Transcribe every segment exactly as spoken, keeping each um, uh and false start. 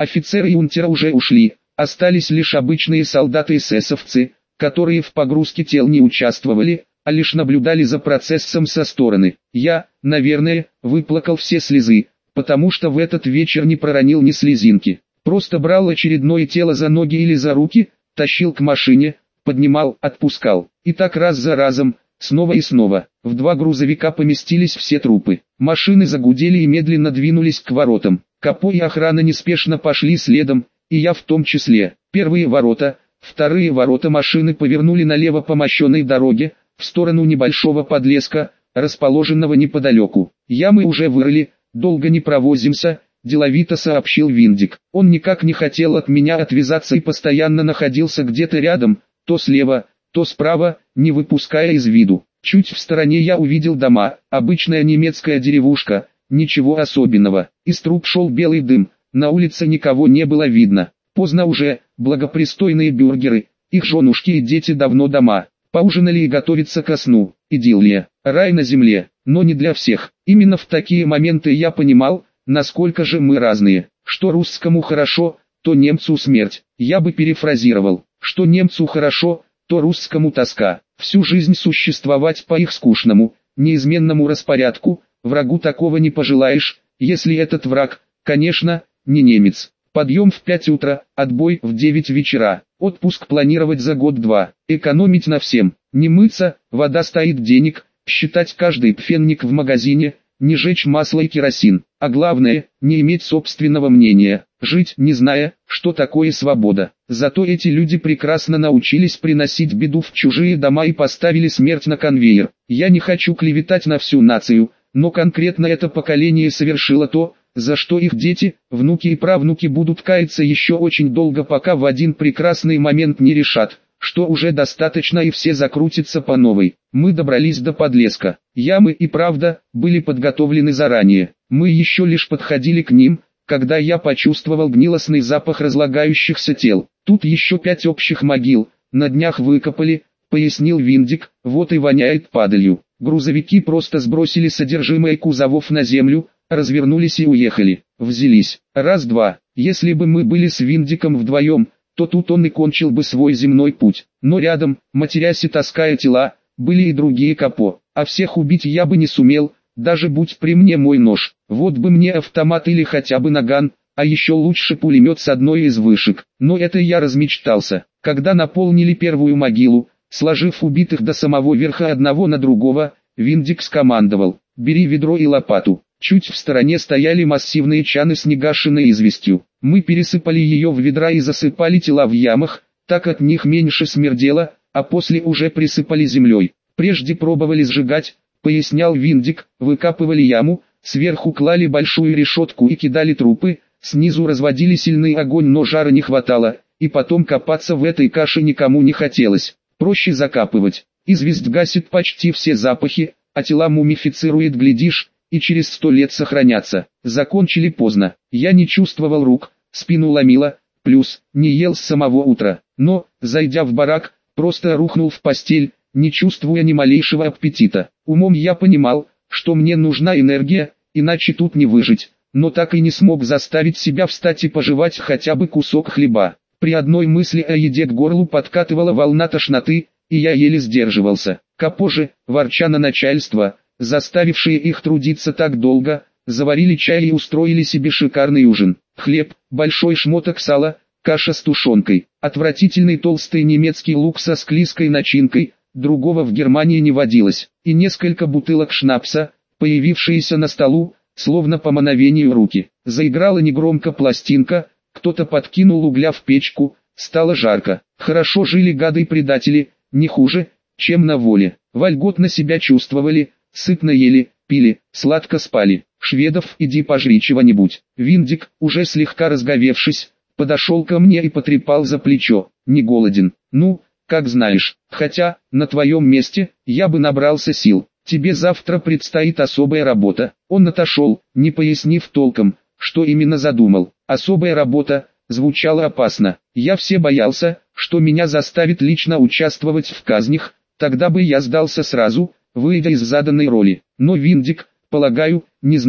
Офицеры и унтера уже ушли, остались лишь обычные солдаты-эсэсовцы, которые в погрузке тел не участвовали, а лишь наблюдали за процессом со стороны. Я, наверное, выплакал все слезы, потому что в этот вечер не проронил ни слезинки. Просто брал очередное тело за ноги или за руки, тащил к машине, поднимал, отпускал. И так раз за разом, снова и снова. В два грузовика поместились все трупы. Машины загудели и медленно двинулись к воротам. Капо и охрана неспешно пошли следом, и я в том числе. Первые ворота, вторые ворота машины повернули налево по мощенной дороге, в сторону небольшого подлеска, расположенного неподалеку. Ямы уже вырыли, долго не провозимся, деловито сообщил Виндик. Он никак не хотел от меня отвязаться и постоянно находился где-то рядом, то слева, то справа, не выпуская из виду. Чуть в стороне я увидел дома, обычная немецкая деревушка, ничего особенного. Из труб шел белый дым, на улице никого не было видно. Поздно уже, благопристойные бюргеры, их женушки и дети давно дома. Поужинали и готовятся ко сну. Идиллия, рай на земле, но не для всех. Именно в такие моменты я понимал, насколько же мы разные. Что русскому хорошо, то немцу смерть. Я бы перефразировал, что немцу хорошо, то русскому тоска. Всю жизнь существовать по их скучному, неизменному распорядку, врагу такого не пожелаешь, если этот враг, конечно, не немец. Подъем в пять утра, отбой в девять вечера, отпуск планировать за год-два, экономить на всем, не мыться, вода стоит денег, считать каждый пфенник в магазине, не жечь масло и керосин, а главное, не иметь собственного мнения, жить не зная, что такое свобода. Зато эти люди прекрасно научились приносить беду в чужие дома и поставили смерть на конвейер. Я не хочу клеветать на всю нацию, но конкретно это поколение совершило то, за что их дети, внуки и правнуки будут каяться еще очень долго, пока в один прекрасный момент не решат, что уже достаточно и все закрутятся по новой. Мы добрались до подлеска. Ямы и правда были подготовлены заранее. Мы еще лишь подходили к ним, когда я почувствовал гнилостный запах разлагающихся тел. Тут еще пять общих могил, на днях выкопали, пояснил Виндик, вот и воняет падалью. Грузовики просто сбросили содержимое кузовов на землю, развернулись и уехали. Взялись. Раз-два. Если бы мы были с Виндиком вдвоем, то тут он и кончил бы свой земной путь. Но рядом, матерясь и таская тела, были и другие Капо. А всех убить я бы не сумел, даже будь при мне мой нож. Вот бы мне автомат или хотя бы наган, а еще лучше пулемет с одной из вышек. Но это я размечтался. Когда наполнили первую могилу, сложив убитых до самого верха одного на другого, Виндик скомандовал: «Бери ведро и лопату». Чуть в стороне стояли массивные чаны с негашенной известью. Мы пересыпали ее в ведра и засыпали тела в ямах, так от них меньше смердело, а после уже присыпали землей. Прежде пробовали сжигать, пояснял Виндик, выкапывали яму, сверху клали большую решетку и кидали трупы, снизу разводили сильный огонь, но жара не хватало, и потом копаться в этой каше никому не хотелось. Проще закапывать. Известь гасит почти все запахи, а тела мумифицирует, глядишь, и через сто лет сохранятся. Закончили поздно. Я не чувствовал рук, спину ломило, плюс не ел с самого утра. Но, зайдя в барак, просто рухнул в постель, не чувствуя ни малейшего аппетита. Умом я понимал, что мне нужна энергия, иначе тут не выжить, но так и не смог заставить себя встать и пожевать хотя бы кусок хлеба. При одной мысли о еде к горлу подкатывала волна тошноты, и я еле сдерживался. Капо же, ворча на начальство, заставившие их трудиться так долго, заварили чай и устроили себе шикарный ужин. Хлеб, большой шмоток сала, каша с тушенкой, отвратительный толстый немецкий лук со склизкой начинкой, другого в Германии не водилось, и несколько бутылок шнапса, появившиеся на столу, словно по мановению руки. Заиграла негромко пластинка, кто-то подкинул угля в печку, стало жарко. Хорошо жили гады-предатели, не хуже, чем на воле. Вольготно себя чувствовали, сытно ели, пили, сладко спали. Шведов, иди пожри чего-нибудь. Виндик, уже слегка разговевшись, подошел ко мне и потрепал за плечо. Не голоден? Ну, как знаешь. Хотя, на твоем месте, я бы набрался сил. Тебе завтра предстоит особая работа. Он отошел, не пояснив толком, что именно задумал. Особая работа звучало опасно. Я все боялся, что меня заставят лично участвовать в казнях, тогда бы я сдался сразу, выйдя из заданной роли. Но Виндик, полагаю, не знал,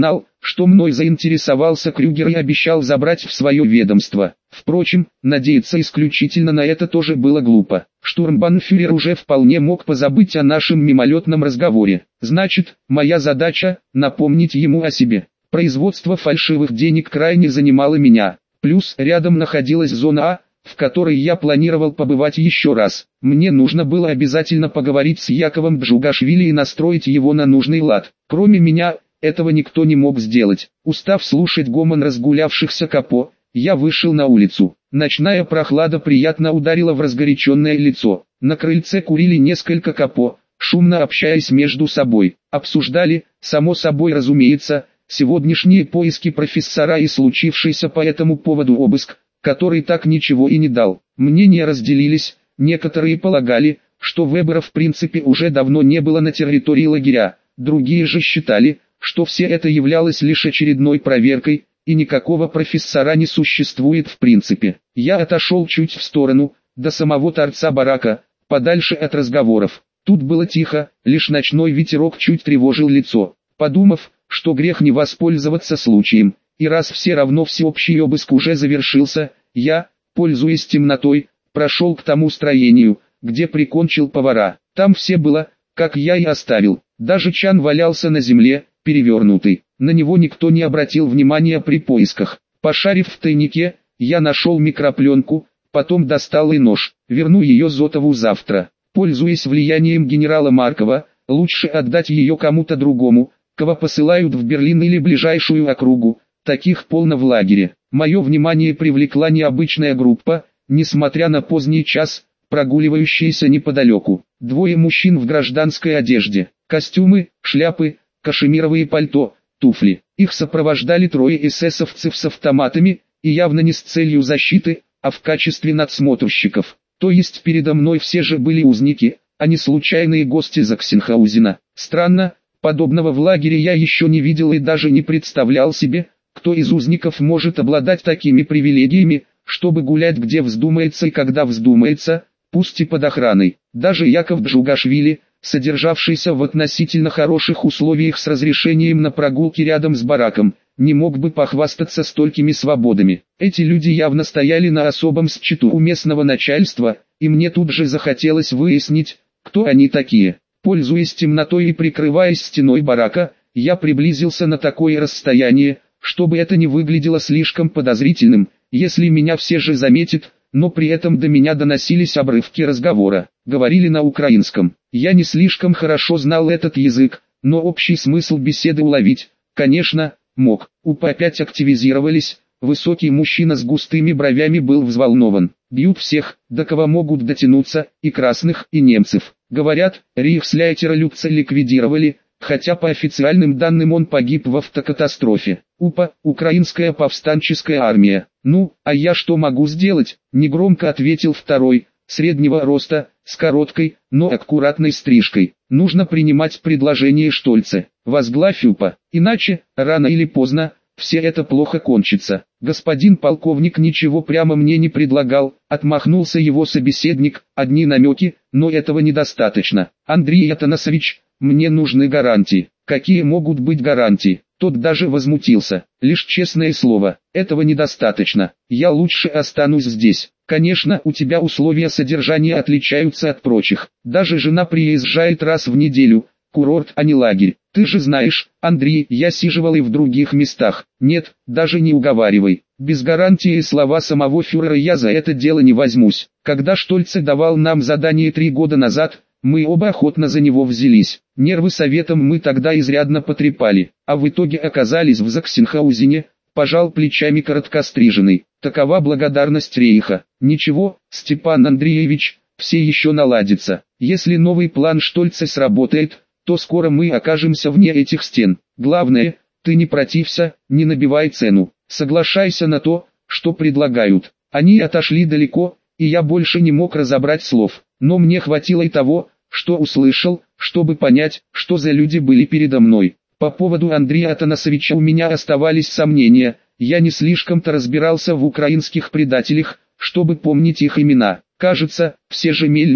что мной заинтересовался Крюгер и обещал забрать в свое ведомство. Впрочем, надеяться исключительно на это тоже было глупо. Штурмбанфюрер уже вполне мог позабыть о нашем мимолетном разговоре. Значит, моя задача – напомнить ему о себе. Производство фальшивых денег крайне занимало меня. Плюс рядом находилась зона А, в которой я планировал побывать еще раз. Мне нужно было обязательно поговорить с Яковом Джугашвили и настроить его на нужный лад. Кроме меня, этого никто не мог сделать. Устав слушать гомон разгулявшихся капо, я вышел на улицу. Ночная прохлада приятно ударила в разгоряченное лицо. На крыльце курили несколько капо, шумно общаясь между собой. Обсуждали, само собой разумеется, сегодняшние поиски профессора и случившийся по этому поводу обыск, который так ничего и не дал. Мнения разделились, некоторые полагали, что Вебера в принципе уже давно не было на территории лагеря, другие же считали, что все это являлось лишь очередной проверкой, и никакого профессора не существует в принципе. Я отошел чуть в сторону, до самого торца барака, подальше от разговоров. Тут было тихо, лишь ночной ветерок чуть тревожил лицо. Подумав, что грех не воспользоваться случаем, и раз все равно всеобщий обыск уже завершился, я, пользуясь темнотой, прошел к тому строению, где прикончил повара. Там все было, как я и оставил. Даже чан валялся на земле, перевернутый. На него никто не обратил внимания при поисках. Пошарив в тайнике, я нашел микропленку, потом достал и нож. Верну ее Зотову завтра. Пользуясь влиянием генерала Маркова, лучше отдать ее кому-то другому, кого посылают в Берлин или ближайшую округу. Таких полно в лагере. Мое внимание привлекла необычная группа, несмотря на поздний час, прогуливающиеся неподалеку. Двое мужчин в гражданской одежде, костюмы, шляпы, кашемировые пальто, туфли. Их сопровождали трое эсэсовцев с автоматами, и явно не с целью защиты, а в качестве надсмотрщиков. То есть передо мной все же были узники, а не случайные гости Заксенхаузена. Странно, подобного в лагере я еще не видел и даже не представлял себе, кто из узников может обладать такими привилегиями, чтобы гулять где вздумается и когда вздумается, пусть и под охраной. Даже Яков Джугашвили, содержавшийся в относительно хороших условиях с разрешением на прогулки рядом с бараком, не мог бы похвастаться столькими свободами. Эти люди явно стояли на особом счету у местного начальства, и мне тут же захотелось выяснить, кто они такие. Пользуясь темнотой и прикрываясь стеной барака, я приблизился на такое расстояние, чтобы это не выглядело слишком подозрительным, если меня все же заметят, но при этом до меня доносились обрывки разговора. Говорили на украинском. Я не слишком хорошо знал этот язык, но общий смысл беседы уловить, конечно, мог. УПА опять активизировались, высокий мужчина с густыми бровями был взволнован. Бьют всех, до кого могут дотянуться, и красных, и немцев. Говорят, рейхсляйтера Люца ликвидировали, хотя по официальным данным он погиб в автокатастрофе. УПА, Украинская повстанческая армия. Ну, а я что могу сделать? Негромко ответил второй, среднего роста, с короткой, но аккуратной стрижкой. Нужно принимать предложение Штольце. Возглавь УПА, иначе, рано или поздно, все это плохо кончится. Господин полковник ничего прямо мне не предлагал, отмахнулся его собеседник, одни намеки, но этого недостаточно. Андрей Атанасович, мне нужны гарантии. Какие могут быть гарантии? Тот даже возмутился. Лишь честное слово, этого недостаточно. Я лучше останусь здесь. Конечно, у тебя условия содержания отличаются от прочих. Даже жена приезжает раз в неделю. Курорт, а не лагерь. Ты же знаешь, Андрей, я сиживал и в других местах. Нет, даже не уговаривай. Без гарантии слова самого фюрера я за это дело не возьмусь. Когда Штольце давал нам задание три года назад, мы оба охотно за него взялись. Нервы советом мы тогда изрядно потрепали, а в итоге оказались в Заксенхаузене, пожал плечами короткостриженный. Такова благодарность Рейха. Ничего, Степан Андреевич, все еще наладится. Если новый план Штольце сработает, то скоро мы окажемся вне этих стен. Главное, ты не протився, не набивай цену. Соглашайся на то, что предлагают. Они отошли далеко, и я больше не мог разобрать слов. Но мне хватило и того, что услышал, чтобы понять, что за люди были передо мной. По поводу Андрея Атанасовича у меня оставались сомнения, я не слишком-то разбирался в украинских предателях, чтобы помнить их имена. Кажется, все же Мельник,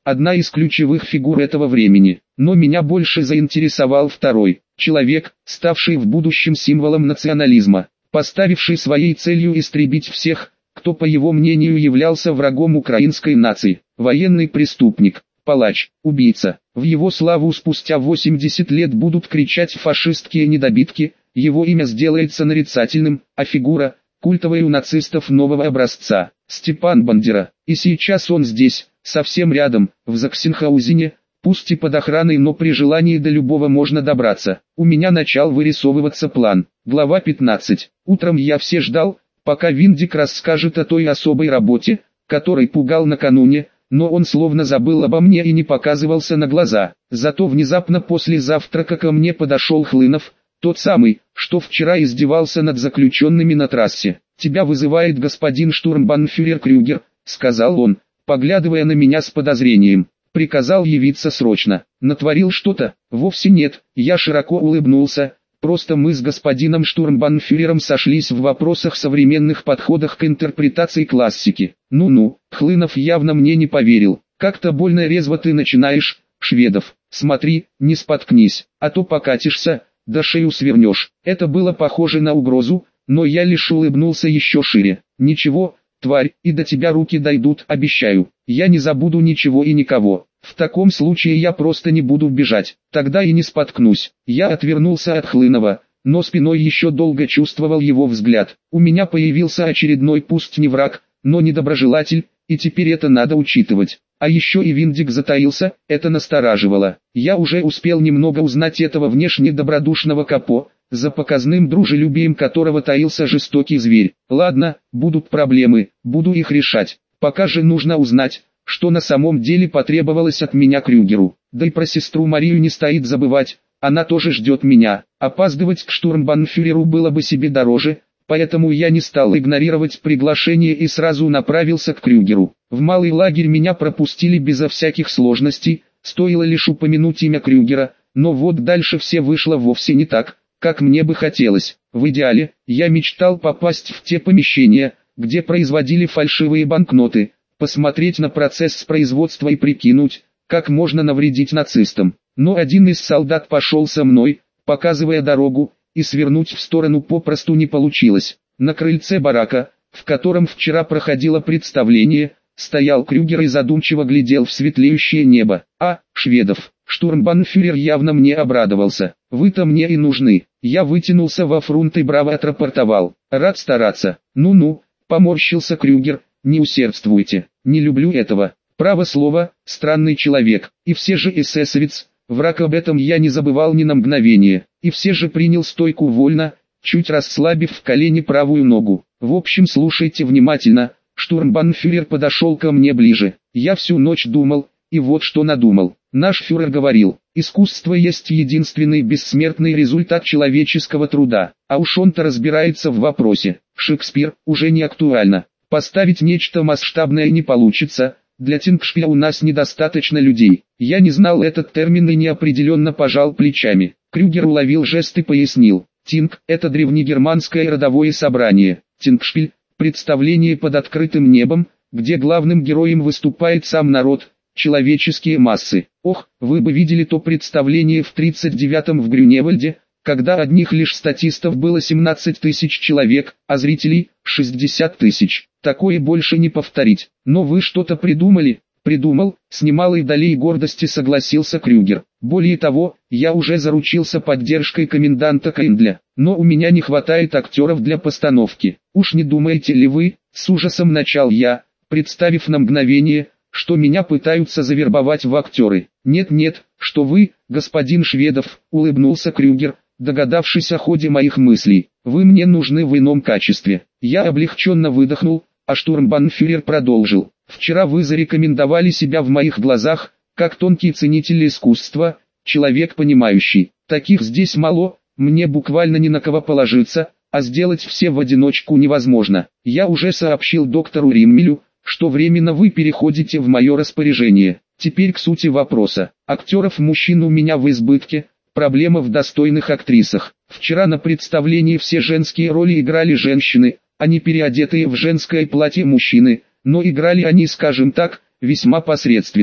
одна из ключевых фигур этого времени. Но меня больше заинтересовал второй, человек, ставший в будущем символом национализма, поставивший своей целью истребить всех, кто по его мнению являлся врагом украинской нации, военный преступник, палач, убийца. В его славу спустя восемьдесят лет будут кричать фашистские недобитки, его имя сделается нарицательным, а фигура – культовой у нацистов нового образца, Степан Бандера. И сейчас он здесь, совсем рядом, в Заксенхаузене, пусть и под охраной, но при желании до любого можно добраться. У меня начал вырисовываться план. Глава пятнадцать. Утром я все ждал, пока Виндик расскажет о той особой работе, которой пугал накануне, но он словно забыл обо мне и не показывался на глаза. Зато внезапно после завтрака ко мне подошел Хлынов, тот самый, что вчера издевался над заключенными на трассе. «Тебя вызывает господин штурмбанфюрер Крюгер», — сказал он, поглядывая на меня с подозрением. «Приказал явиться срочно. Натворил что-то?» «Вовсе нет», — я широко улыбнулся. «Просто мы с господином штурмбанфюрером сошлись в вопросах современных подходах к интерпретации классики». «Ну-ну», — Хлынов явно мне не поверил. «Как-то больно резво ты начинаешь, Шведов. Смотри, не споткнись, а то покатишься, да шею свернешь». Это было похоже на угрозу, но я лишь улыбнулся еще шире. «Ничего, тварь, и до тебя руки дойдут, обещаю. Я не забуду ничего и никого. В таком случае я просто не буду бежать, тогда и не споткнусь». Я отвернулся от Хлынова, но спиной еще долго чувствовал его взгляд. У меня появился очередной, пусть не враг, но недоброжелатель, и теперь это надо учитывать. А еще и Виндик затаился, это настораживало. Я уже успел немного узнать этого внешне добродушного капо, за показным дружелюбием которого таился жестокий зверь. Ладно, будут проблемы, буду их решать. Пока же нужно узнать, что на самом деле потребовалось от меня Крюгеру. Да и про сестру Марию не стоит забывать, она тоже ждет меня. Опаздывать к штурмбанфюреру было бы себе дороже, поэтому я не стал игнорировать приглашение и сразу направился к Крюгеру. В малый лагерь меня пропустили безо всяких сложностей, стоило лишь упомянуть имя Крюгера, но вот дальше все вышло вовсе не так, как мне бы хотелось. В идеале, я мечтал попасть в те помещения, где производили фальшивые банкноты, посмотреть на процесс производства и прикинуть, как можно навредить нацистам. Но один из солдат пошел со мной, показывая дорогу, и свернуть в сторону попросту не получилось. На крыльце барака, в котором вчера проходило представление, стоял Крюгер и задумчиво глядел в светлеющее небо. «А, Шведов!» Штурмбанфюрер явно мне обрадовался. «Вы-то мне и нужны». Я вытянулся во фрунт и браво отрапортовал. «Рад стараться». «Ну-ну», поморщился Крюгер, «не усердствуйте, не люблю этого». Право слово, странный человек, и все же эсэсовец, враг, об этом я не забывал ни на мгновение, и все же принял стойку вольно, чуть расслабив в колени правую ногу. В общем, слушайте внимательно. Штурмбанфюрер подошел ко мне ближе. Я всю ночь думал, и вот что надумал. Наш фюрер говорил, искусство есть единственный бессмертный результат человеческого труда, а уж он-то разбирается в вопросе. Шекспир уже не актуально. Поставить нечто масштабное не получится, для Тингшпиля у нас недостаточно людей. Я не знал этот термин и неопределенно пожал плечами. Крюгер уловил жест и пояснил. Тинг – это древнегерманское родовое собрание. Тингшпиль – представление под открытым небом, где главным героем выступает сам народ, человеческие массы. Ох, вы бы видели то представление в тридцать девятом в Грюневальде, когда одних лишь статистов было семнадцать тысяч человек, а зрителей – шестьдесят тысяч. Такое больше не повторить. Но вы что-то придумали? Придумал, с немалой долей гордости согласился Крюгер. Более того, я уже заручился поддержкой коменданта Кейндля, но у меня не хватает актеров для постановки. Уж не думаете ли вы, с ужасом начал я, представив на мгновение, что меня пытаются завербовать в актеры. Нет-нет, что вы, господин Шведов, улыбнулся Крюгер, догадавшись о ходе моих мыслей. Вы мне нужны в ином качестве. Я облегченно выдохнул, а штурмбанфюрер продолжил. Вчера вы зарекомендовали себя в моих глазах, как тонкий ценитель искусства, человек понимающий. Таких здесь мало, мне буквально ни на кого положиться, а сделать все в одиночку невозможно. Я уже сообщил доктору Риммелю, что временно вы переходите в мое распоряжение. Теперь к сути вопроса. Актеров мужчин у меня в избытке, проблема в достойных актрисах. Вчера на представлении все женские роли играли женщины, а не переодетые в женское платье мужчины, но играли они, скажем так, весьма посредственно.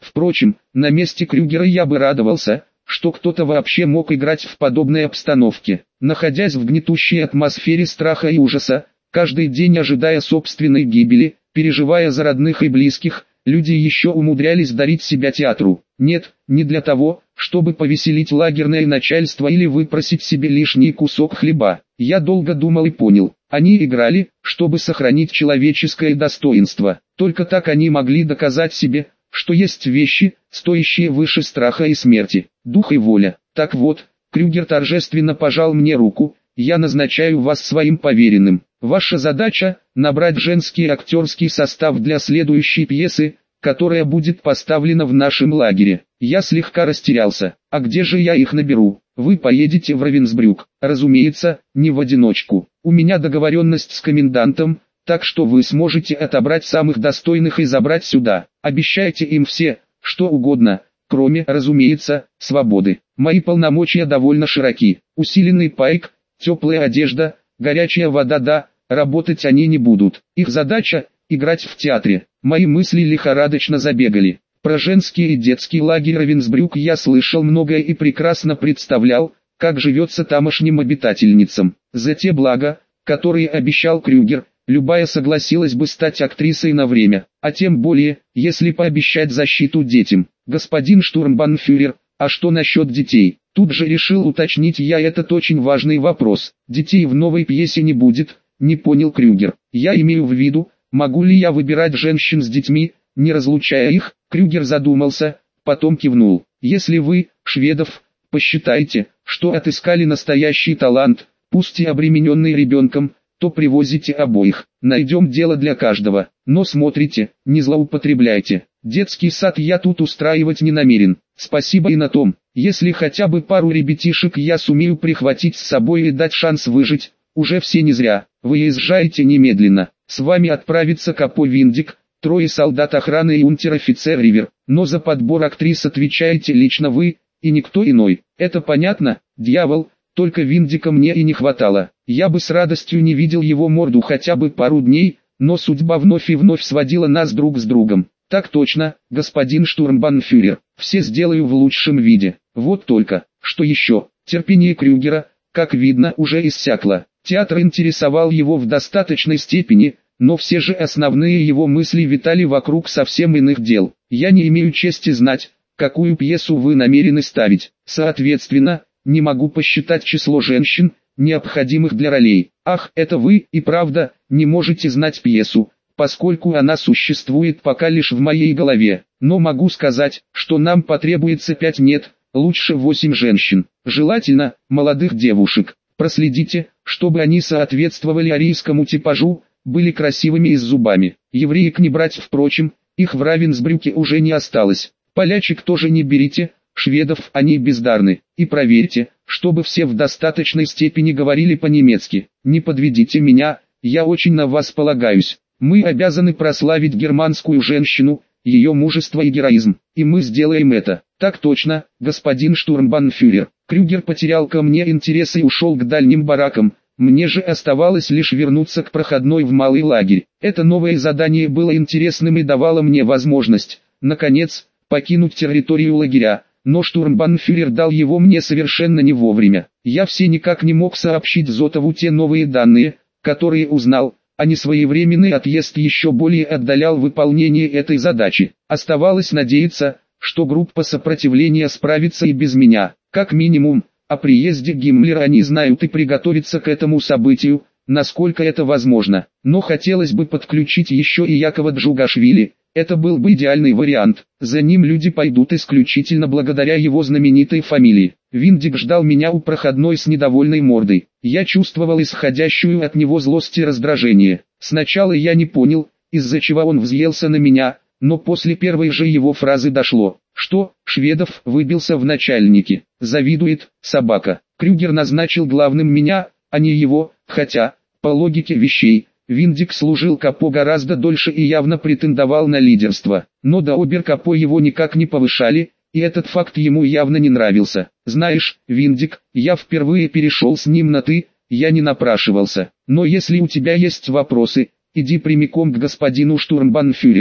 Впрочем, на месте Крюгера я бы радовался, что кто-то вообще мог играть в подобной обстановке. Находясь в гнетущей атмосфере страха и ужаса, каждый день ожидая собственной гибели, переживая за родных и близких, люди еще умудрялись дарить себя театру. Нет, не для того, чтобы повеселить лагерное начальство или выпросить себе лишний кусок хлеба. Я долго думал и понял, они играли, чтобы сохранить человеческое достоинство. Только так они могли доказать себе, что есть вещи, стоящие выше страха и смерти, дух и воля. Так вот, Крюгер торжественно пожал мне руку: «Я назначаю вас своим поверенным. Ваша задача – набрать женский актерский состав для следующей пьесы, которая будет поставлена в нашем лагере». Я слегка растерялся. «А где же я их наберу?» «Вы поедете в Равенсбрюк, разумеется, не в одиночку. У меня договоренность с комендантом, так что вы сможете отобрать самых достойных и забрать сюда. Обещайте им все, что угодно, кроме, разумеется, свободы. Мои полномочия довольно широки. Усиленный пайк, теплая одежда, горячая вода, да, работать они не будут. Их задача – играть в театре». Мои мысли лихорадочно забегали. Про женский и детский лагерь Равенсбрюк я слышал многое и прекрасно представлял, как живется тамошним обитательницам. За те блага, которые обещал Крюгер, любая согласилась бы стать актрисой на время, а тем более, если пообещать защиту детям. «Господин штурмбанфюрер, а что насчет детей?» Тут же решил уточнить я этот очень важный вопрос. «Детей в новой пьесе не будет», — не понял Крюгер. «Я имею в виду, могу ли я выбирать женщин с детьми, не разлучая их?» Крюгер задумался, потом кивнул. «Если вы, Шведов, посчитаете, что отыскали настоящий талант, пусть и обремененный ребенком, то привозите обоих. Найдем дело для каждого. Но смотрите, не злоупотребляйте. Детский сад я тут устраивать не намерен. Спасибо и на том. Если хотя бы пару ребятишек я сумею прихватить с собой и дать шанс выжить, уже все не зря. Выезжайте немедленно. С вами отправится Капо Виндик, трое солдат охраны и унтер-офицер Ривер. Но за подбор актрис отвечаете лично вы, и никто иной. Это понятно, дьявол? Только Виндика мне и не хватало. Я бы с радостью не видел его морду хотя бы пару дней, но судьба вновь и вновь сводила нас друг с другом. Так точно, господин штурмбанфюрер, все сделаю в лучшем виде. Вот только, что еще, терпение Крюгера, как видно, уже иссякло. Театр интересовал его в достаточной степени, но все же основные его мысли витали вокруг совсем иных дел. Я не имею чести знать, какую пьесу вы намерены ставить. Соответственно, не могу посчитать число женщин, необходимых для ролей. Ах, это вы и правда не можете знать пьесу, поскольку она существует пока лишь в моей голове. Но могу сказать, что нам потребуется пять, нет, лучше восемь женщин. Желательно, молодых девушек. Проследите, чтобы они соответствовали арийскому типажу, были красивыми и с зубами. Евреек не брать, впрочем, их в Равенсбрюке уже не осталось. Полячек тоже не берите, шведов они бездарны. И проверьте, чтобы все в достаточной степени говорили по-немецки. Не подведите меня, я очень на вас полагаюсь. Мы обязаны прославить германскую женщину, ее мужество и героизм. И мы сделаем это. Так точно, господин штурмбанфюрер. Крюгер потерял ко мне интерес и ушел к дальним баракам. Мне же оставалось лишь вернуться к проходной в малый лагерь. Это новое задание было интересным и давало мне возможность, наконец, покинуть территорию лагеря. Но штурмбанфюрер дал его мне совершенно не вовремя. Я все никак не мог сообщить Зотову те новые данные, которые узнал, а несвоевременный отъезд еще более отдалял выполнение этой задачи. Оставалось надеяться, что группа сопротивления справится и без меня. Как минимум, о приезде Гиммлера они знают и приготовятся к этому событию, насколько это возможно. Но хотелось бы подключить еще и Якова Джугашвили. Это был бы идеальный вариант. За ним люди пойдут исключительно благодаря его знаменитой фамилии. Виндик ждал меня у проходной с недовольной мордой. Я чувствовал исходящую от него злость и раздражение. Сначала я не понял, из-за чего он взъелся на меня, но после первой же его фразы дошло, что Шведов выбился в начальники. Завидует, собака. Крюгер назначил главным меня, а не его, хотя, по логике вещей, Виндик служил Капо гораздо дольше и явно претендовал на лидерство, но до обер-капо его никак не повышали, и этот факт ему явно не нравился. Знаешь, Виндик, я впервые перешел с ним на «ты», я не напрашивался, но если у тебя есть вопросы, иди прямиком к господину штурмбанфюреру,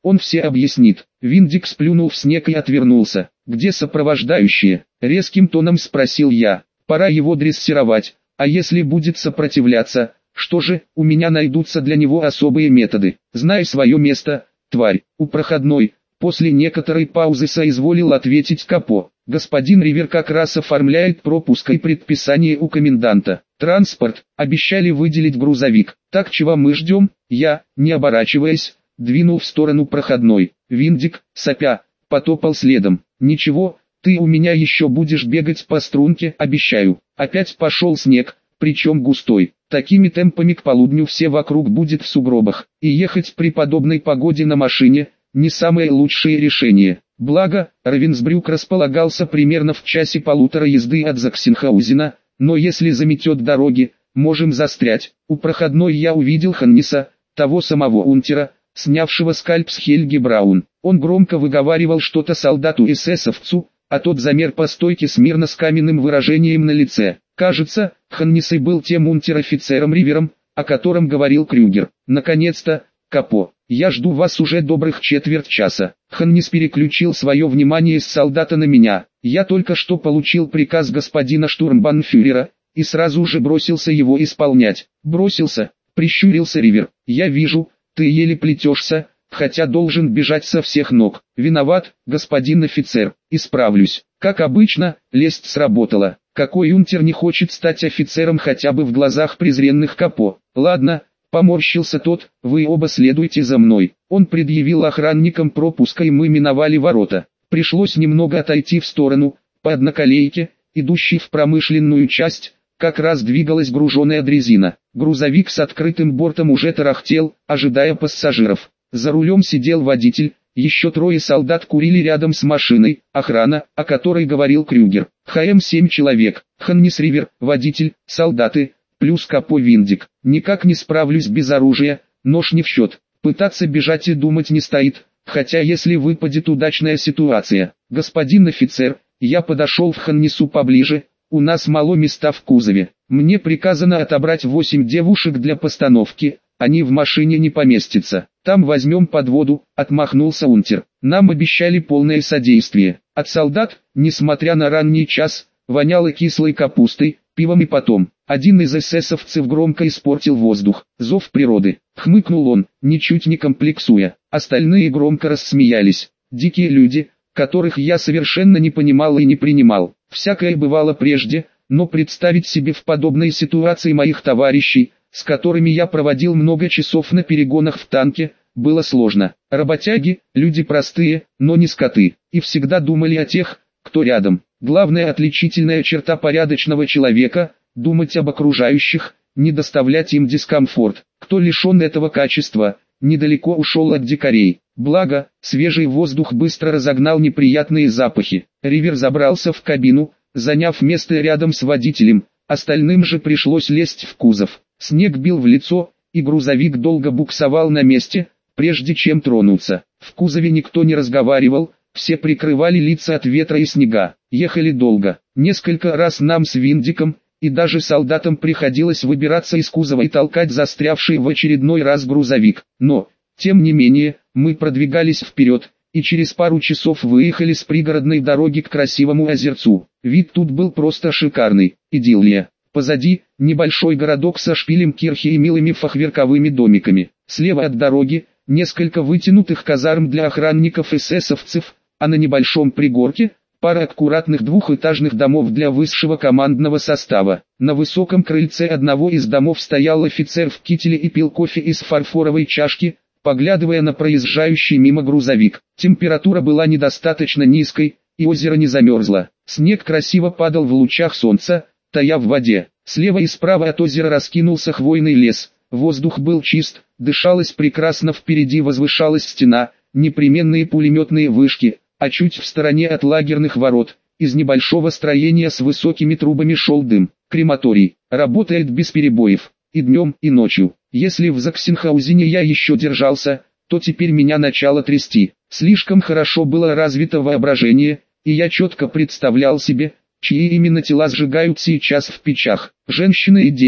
он все объяснит. Виндик сплюнул в снег и отвернулся. «Где сопровождающие?» — резким тоном спросил я. «Пора его дрессировать, а если будет сопротивляться, что же, у меня найдутся для него особые методы. Знай свое место, тварь». У проходной, после некоторой паузы соизволил ответить Капо. «Господин Ривер как раз оформляет пропуск и предписание у коменданта. Транспорт, обещали выделить грузовик. Так чего мы ждем?» Я, не оборачиваясь, двинул в сторону проходной. Виндик, сопя, потопал следом. «Ничего, ты у меня еще будешь бегать по струнке, обещаю». Опять пошел снег, причем густой. Такими темпами к полудню все вокруг будет в сугробах. И ехать при подобной погоде на машине – не самое лучшее решение. Благо, Равенсбрюк располагался примерно в часе-полутора езды от Заксенхаузена, но если заметет дороги, можем застрять. У проходной я увидел Ханниса, того самого унтера, снявшего скальп с Хельги Браун. Он громко выговаривал что-то солдату-эсэсовцу, а тот замер по стойке смирно с каменным выражением на лице. Кажется, Ханнисой был тем унтер-офицером Ривером, о котором говорил Крюгер. «Наконец-то, Капо, я жду вас уже добрых четверть часа». Ханнис переключил свое внимание с солдата на меня. «Я только что получил приказ господина штурмбанфюрера, и сразу же бросился его исполнять». «Бросился?» — прищурился Ривер. «Я вижу, ты еле плетешься, хотя должен бежать со всех ног». «Виноват, господин офицер, исправлюсь». Как обычно, лесть сработала. Какой унтер не хочет стать офицером хотя бы в глазах презренных Капо? «Ладно», — поморщился тот, — «вы оба следуйте за мной». Он предъявил охранникам пропуск, и мы миновали ворота. Пришлось немного отойти в сторону, по одноколейке, идущей в промышленную часть, как раз двигалась груженая дрезина. Грузовик с открытым бортом уже тарахтел, ожидая пассажиров. За рулем сидел водитель, еще трое солдат курили рядом с машиной, охрана, о которой говорил Крюгер. ХМ семь человек, Ханнис Ривер, водитель, солдаты, плюс Капо Виндик. Никак не справлюсь без оружия, нож не в счет. Пытаться бежать и думать не стоит, хотя если выпадет удачная ситуация. «Господин офицер», я подошел к Ханнису поближе, «у нас мало места в кузове. Мне приказано отобрать восемь девушек для постановки, они в машине не поместятся. Там возьмем подводу», — отмахнулся унтер. Нам обещали полное содействие. От солдат, несмотря на ранний час, воняло кислой капустой, пивом и потом. Один из эсэсовцев громко испортил воздух. «Зов природы», — хмыкнул он, ничуть не комплексуя. Остальные громко рассмеялись. Дикие люди, которых я совершенно не понимал и не принимал. Всякое бывало прежде, но представить себе в подобной ситуации моих товарищей, с которыми я проводил много часов на перегонах в танке, было сложно. Работяги, люди простые, но не скоты, и всегда думали о тех, кто рядом. Главная отличительная черта порядочного человека – думать об окружающих, не доставлять им дискомфорт. Кто лишен этого качества, недалеко ушел от дикарей. Благо, свежий воздух быстро разогнал неприятные запахи. Ривер забрался в кабину, заняв место рядом с водителем, остальным же пришлось лезть в кузов. Снег бил в лицо, и грузовик долго буксовал на месте, прежде чем тронуться. В кузове никто не разговаривал, все прикрывали лица от ветра и снега. Ехали долго. Несколько раз нам с Виндиком, и даже солдатам приходилось выбираться из кузова и толкать застрявший в очередной раз грузовик. Но, тем не менее, мы продвигались вперед, и через пару часов выехали с пригородной дороги к красивому озерцу. Вид тут был просто шикарный, идиллия. Позади, небольшой городок со шпилем кирхи и милыми фахверковыми домиками. Слева от дороги, несколько вытянутых казарм для охранников-эсэсовцев, а на небольшом пригорке, пара аккуратных двухэтажных домов для высшего командного состава. На высоком крыльце одного из домов стоял офицер в кителе и пил кофе из фарфоровой чашки, поглядывая на проезжающий мимо грузовик. Температура была недостаточно низкой, и озеро не замерзло. Снег красиво падал в лучах солнца, тая в воде. Слева и справа от озера раскинулся хвойный лес. Воздух был чист, дышалось прекрасно, впереди возвышалась стена, непременные пулеметные вышки, а чуть в стороне от лагерных ворот, из небольшого строения с высокими трубами шел дым. Крематорий работает без перебоев, и днем, и ночью. Если в Заксенхаузене я еще держался, то теперь меня начало трясти. Слишком хорошо было развито воображение, и я четко представлял себе, чьи именно тела сжигают сейчас в печах. Женщины и дети,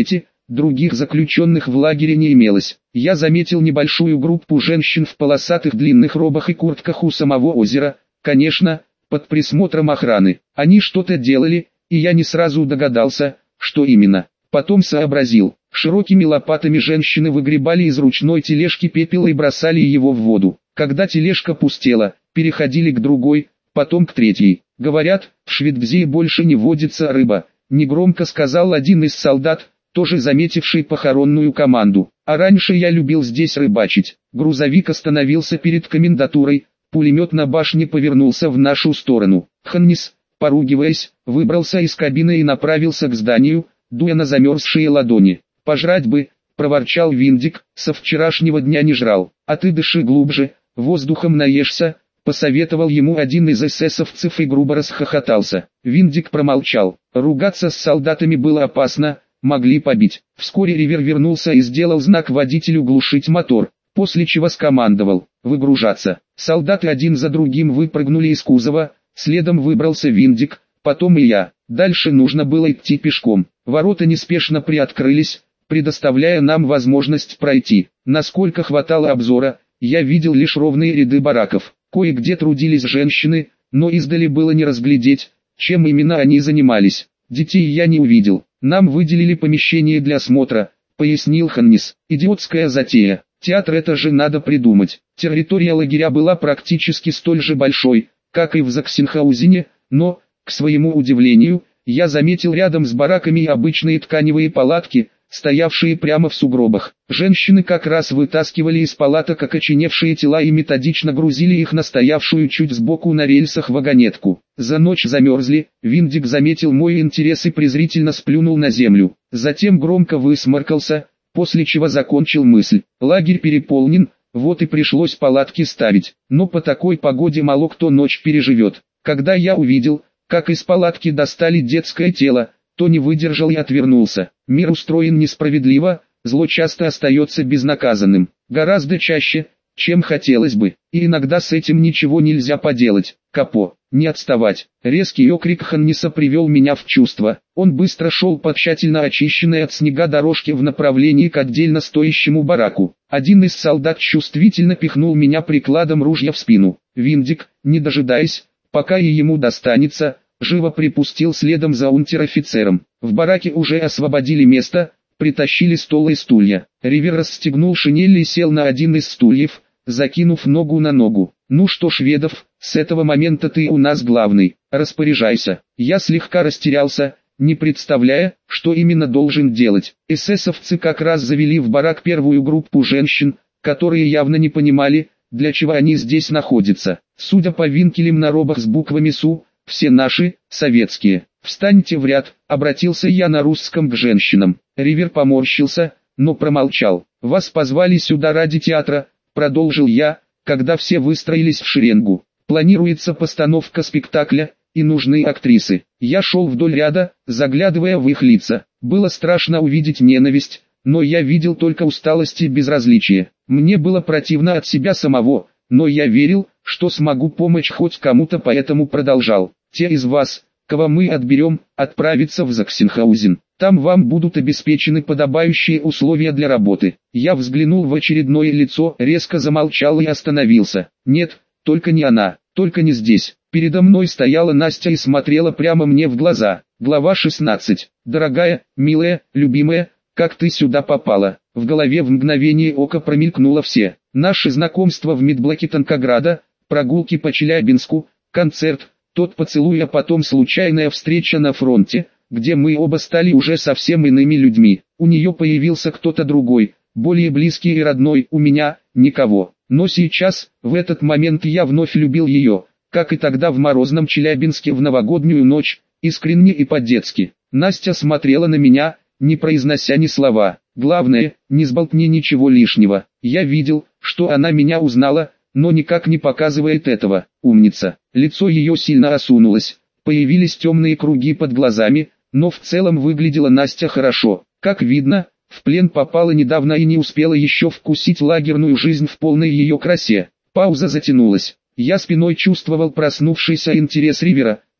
других заключенных в лагере не имелось. Я заметил небольшую группу женщин в полосатых длинных робах и куртках у самого озера, конечно, под присмотром охраны. Они что-то делали, и я не сразу догадался, что именно. Потом сообразил. Широкими лопатами женщины выгребали из ручной тележки пепел и бросали его в воду. Когда тележка пустела, переходили к другой, потом к третьей. Говорят, в Шведбзее больше не водится рыба, негромко сказал один из солдат, тоже заметивший похоронную команду. А раньше я любил здесь рыбачить. Грузовик остановился перед комендатурой, пулемет на башне повернулся в нашу сторону. Ханнис, поругиваясь, выбрался из кабины и направился к зданию, дуя на замерзшие ладони. «Пожрать бы», — проворчал Виндик, — «со вчерашнего дня не жрал, а ты дыши глубже, воздухом наешься», — посоветовал ему один из эсэсовцев и грубо расхохотался. Виндик промолчал. Ругаться с солдатами было опасно, могли побить. Вскоре Ривер вернулся и сделал знак водителю глушить мотор, после чего скомандовал «выгружаться». Солдаты один за другим выпрыгнули из кузова, следом выбрался Виндик, потом и я. Дальше нужно было идти пешком. Ворота неспешно приоткрылись, предоставляя нам возможность пройти. Насколько хватало обзора, я видел лишь ровные ряды бараков. Кое-где трудились женщины, но издали было не разглядеть, чем именно они занимались. Детей я не увидел. Нам выделили помещение для осмотра, пояснил Ханнис. Идиотская затея. Театр это же надо придумать. Территория лагеря была практически столь же большой, как и в Заксенхаузене, но, к своему удивлению, я заметил рядом с бараками и обычные тканевые палатки, стоявшие прямо в сугробах. Женщины как раз вытаскивали из палаток окоченевшие тела и методично грузили их на стоявшую чуть сбоку на рельсах вагонетку. За ночь замерзли, Виндик заметил мой интерес и презрительно сплюнул на землю. Затем громко высморкался, после чего закончил мысль. Лагерь переполнен, вот и пришлось палатки ставить. Но по такой погоде мало кто ночь переживет. Когда я увидел, как из палатки достали детское тело, то не выдержал и отвернулся. Мир устроен несправедливо, зло часто остается безнаказанным. Гораздо чаще, чем хотелось бы. И иногда с этим ничего нельзя поделать. Капо, не отставать. Резкий окрик Ханниса привел меня в чувство. Он быстро шел по тщательно очищенной от снега дорожке в направлении к отдельно стоящему бараку. Один из солдат чувствительно пихнул меня прикладом ружья в спину. Виндик, не дожидаясь, пока и ему достанется, живо припустил следом за унтер-офицером. В бараке уже освободили место, притащили стол и стулья. Ривер расстегнул шинель и сел на один из стульев, закинув ногу на ногу. «Ну что, Шведов, с этого момента ты у нас главный, распоряжайся». Я слегка растерялся, не представляя, что именно должен делать. Эсэсовцы как раз завели в барак первую группу женщин, которые явно не понимали, для чего они здесь находятся. Судя по винкелям на робах с буквами СУ, все наши, советские. «Встаньте в ряд», — обратился я на русском к женщинам. Ривер поморщился, но промолчал. «Вас позвали сюда ради театра», — продолжил я, когда все выстроились в шеренгу. «Планируется постановка спектакля, и нужны актрисы». Я шел вдоль ряда, заглядывая в их лица. Было страшно увидеть ненависть, но я видел только усталость и безразличие. Мне было противно от себя самого, но я верил, что смогу помочь хоть кому-то, поэтому продолжал. «Те из вас, кого мы отберем, отправятся в Заксенхаузен. Там вам будут обеспечены подобающие условия для работы». Я взглянул в очередное лицо, резко замолчал и остановился. «Нет, только не она, только не здесь». Передо мной стояла Настя и смотрела прямо мне в глаза. Глава шестнадцать. «Дорогая, милая, любимая, как ты сюда попала?» В голове в мгновение ока промелькнуло все. Наше знакомство в медблоке Танкограда, прогулки по Челябинску, концерт, тот поцелуй, а потом случайная встреча на фронте, где мы оба стали уже совсем иными людьми. У нее появился кто-то другой, более близкий и родной, у меня никого. Но сейчас, в этот момент я вновь любил ее, как и тогда в морозном Челябинске в новогоднюю ночь, искренне и по-детски. Настя смотрела на меня, не произнося ни слова. Главное, не сболтни ничего лишнего. Я видел, что она меня узнала, но никак не показывает этого. Умница. Лицо ее сильно осунулось, появились темные круги под глазами, но в целом выглядела Настя хорошо. Как видно, в плен попала недавно и не успела еще вкусить лагерную жизнь в полной ее красе. Пауза затянулась. Я спиной чувствовал проснувшийся интерес Ривера,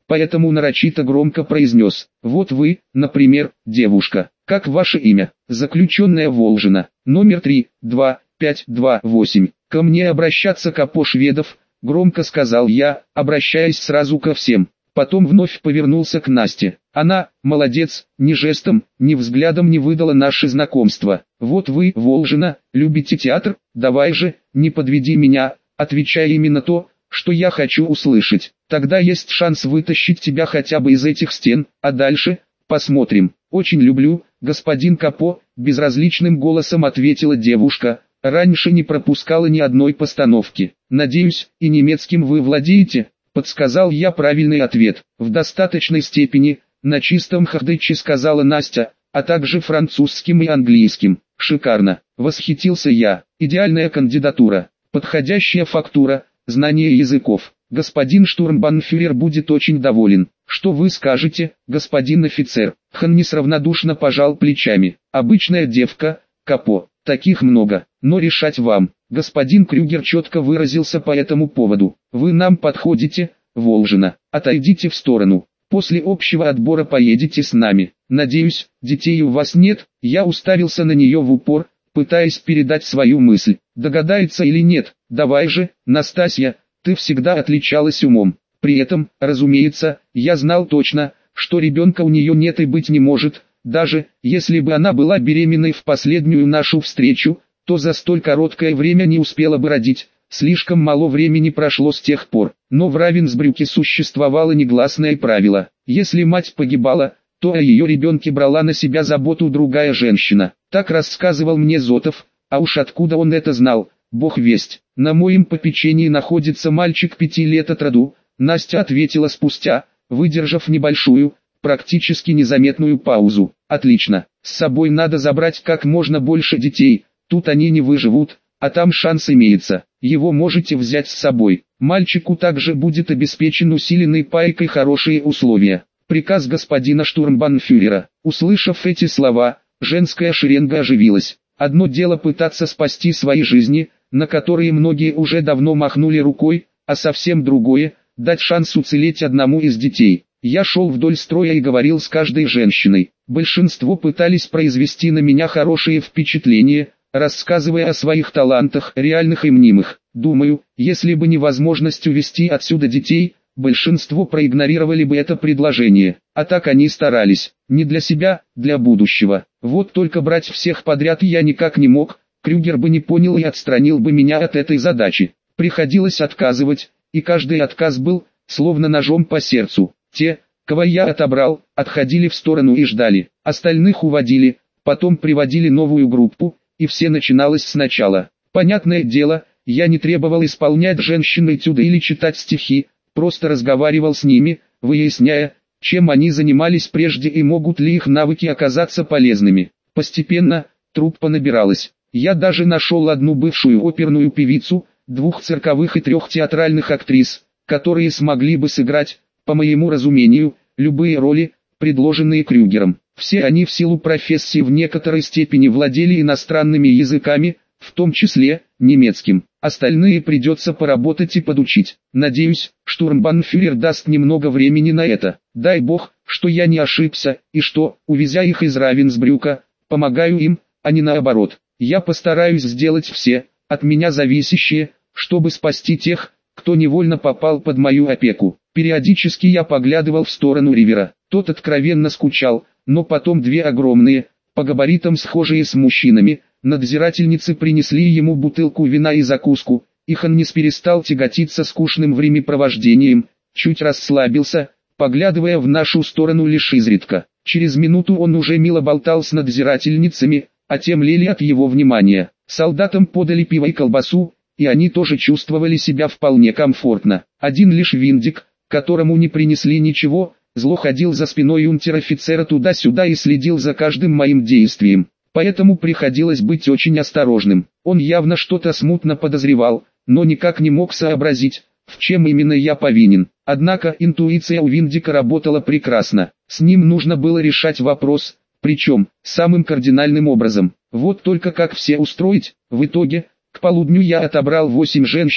поэтому нарочито громко произнес: «Вот вы, например, девушка, как ваше имя?» «Заключенная Волжина, номер три, два, пять, два, восемь. Ко мне обращаться Капо Шведов», — громко сказал я, обращаясь сразу ко всем. Потом вновь повернулся к Насте. Она, молодец, ни жестом, ни взглядом не выдала наше знакомство. «Вот вы, Волжина, любите театр? Давай же, не подведи меня, отвечай именно то, что я хочу услышать. Тогда есть шанс вытащить тебя хотя бы из этих стен, а дальше посмотрим». «Очень люблю, господин Капо», — безразличным голосом ответила девушка. «Раньше не пропускала ни одной постановки. Надеюсь, и немецким вы владеете?» Подсказал я правильный ответ. «В достаточной степени», — на чистом хдыче сказала Настя, «а также французским и английским». «Шикарно», — восхитился я. «Идеальная кандидатура, подходящая фактура, знание языков. Господин штурмбанфюрер будет очень доволен. Что вы скажете, господин офицер?» Ханнис равнодушно пожал плечами. «Обычная девка, Капо, таких много, но решать вам». Господин Крюгер четко выразился по этому поводу. «Вы нам подходите, Волжина, отойдите в сторону. После общего отбора поедете с нами. Надеюсь, детей у вас нет?» Я уставился на нее в упор, пытаясь передать свою мысль. Догадается или нет? «Давай же, Настасья, ты всегда отличалась умом». При этом, разумеется, я знал точно, что ребенка у нее нет и быть не может. Даже если бы она была беременной в последнюю нашу встречу, то за столь короткое время не успела бы родить. Слишком мало времени прошло с тех пор. Но в Равенсбрюке существовало негласное правило: если мать погибала, то о ее ребенке брала на себя заботу другая женщина. Так рассказывал мне Зотов, а уж откуда он это знал, бог весть. «На моем попечении находится мальчик пяти лет от роду», Настя ответила спустя, выдержав небольшую, практически незаметную паузу. «Отлично, с собой надо забрать как можно больше детей. Тут они не выживут, а там шанс имеется. Его можете взять с собой. Мальчику также будет обеспечен усиленной пайкой хорошие условия. Приказ господина штурмбанфюрера». Услышав эти слова, женская шеренга оживилась. Одно дело пытаться спасти свои жизни, на которые многие уже давно махнули рукой, а совсем другое – дать шанс уцелеть одному из детей. Я шел вдоль строя и говорил с каждой женщиной. Большинство пытались произвести на меня хорошее впечатление, рассказывая о своих талантах, реальных и мнимых. Думаю, если бы невозможность увезти отсюда детей, большинство проигнорировали бы это предложение. А так они старались. Не для себя, для будущего. Вот только брать всех подряд я никак не мог. Крюгер бы не понял и отстранил бы меня от этой задачи. Приходилось отказывать, и каждый отказ был, словно ножом по сердцу. Те, кого я отобрал, отходили в сторону и ждали. Остальных уводили, потом приводили новую группу, и все начиналось сначала. Понятное дело, я не требовал исполнять женщин этюды или читать стихи, просто разговаривал с ними, выясняя, чем они занимались прежде и могут ли их навыки оказаться полезными. Постепенно, труппа набиралась. Я даже нашел одну бывшую оперную певицу, двух цирковых и трех театральных актрис, которые смогли бы сыграть, по моему разумению, любые роли, предложенные Крюгером. Все они в силу профессии в некоторой степени владели иностранными языками, в том числе немецким. Остальные придется поработать и подучить. Надеюсь, штурмбанфюрер даст немного времени на это. Дай бог, что я не ошибся, и что, увезя их из Равенсбрюка, помогаю им, а не наоборот. Я постараюсь сделать все, от меня зависящее, чтобы спасти тех, кто невольно попал под мою опеку. Периодически я поглядывал в сторону Ривера. Тот откровенно скучал, но потом две огромные, по габаритам схожие с мужчинами, надзирательницы принесли ему бутылку вина и закуску, и Ханнис перестал тяготиться скучным времяпровождением, чуть расслабился, поглядывая в нашу сторону лишь изредка. Через минуту он уже мило болтал с надзирательницами, а те млели от его внимания. Солдатам подали пиво и колбасу, и они тоже чувствовали себя вполне комфортно. Один лишь Виндик, которому не принесли ничего, зло ходил за спиной унтер-офицера туда-сюда и следил за каждым моим действием. Поэтому приходилось быть очень осторожным. Он явно что-то смутно подозревал, но никак не мог сообразить, в чем именно я повинен. Однако интуиция у Виндика работала прекрасно. С ним нужно было решать вопрос, причем самым кардинальным образом. Вот только как все устроить. В итоге, к полудню я отобрал восемь женщин,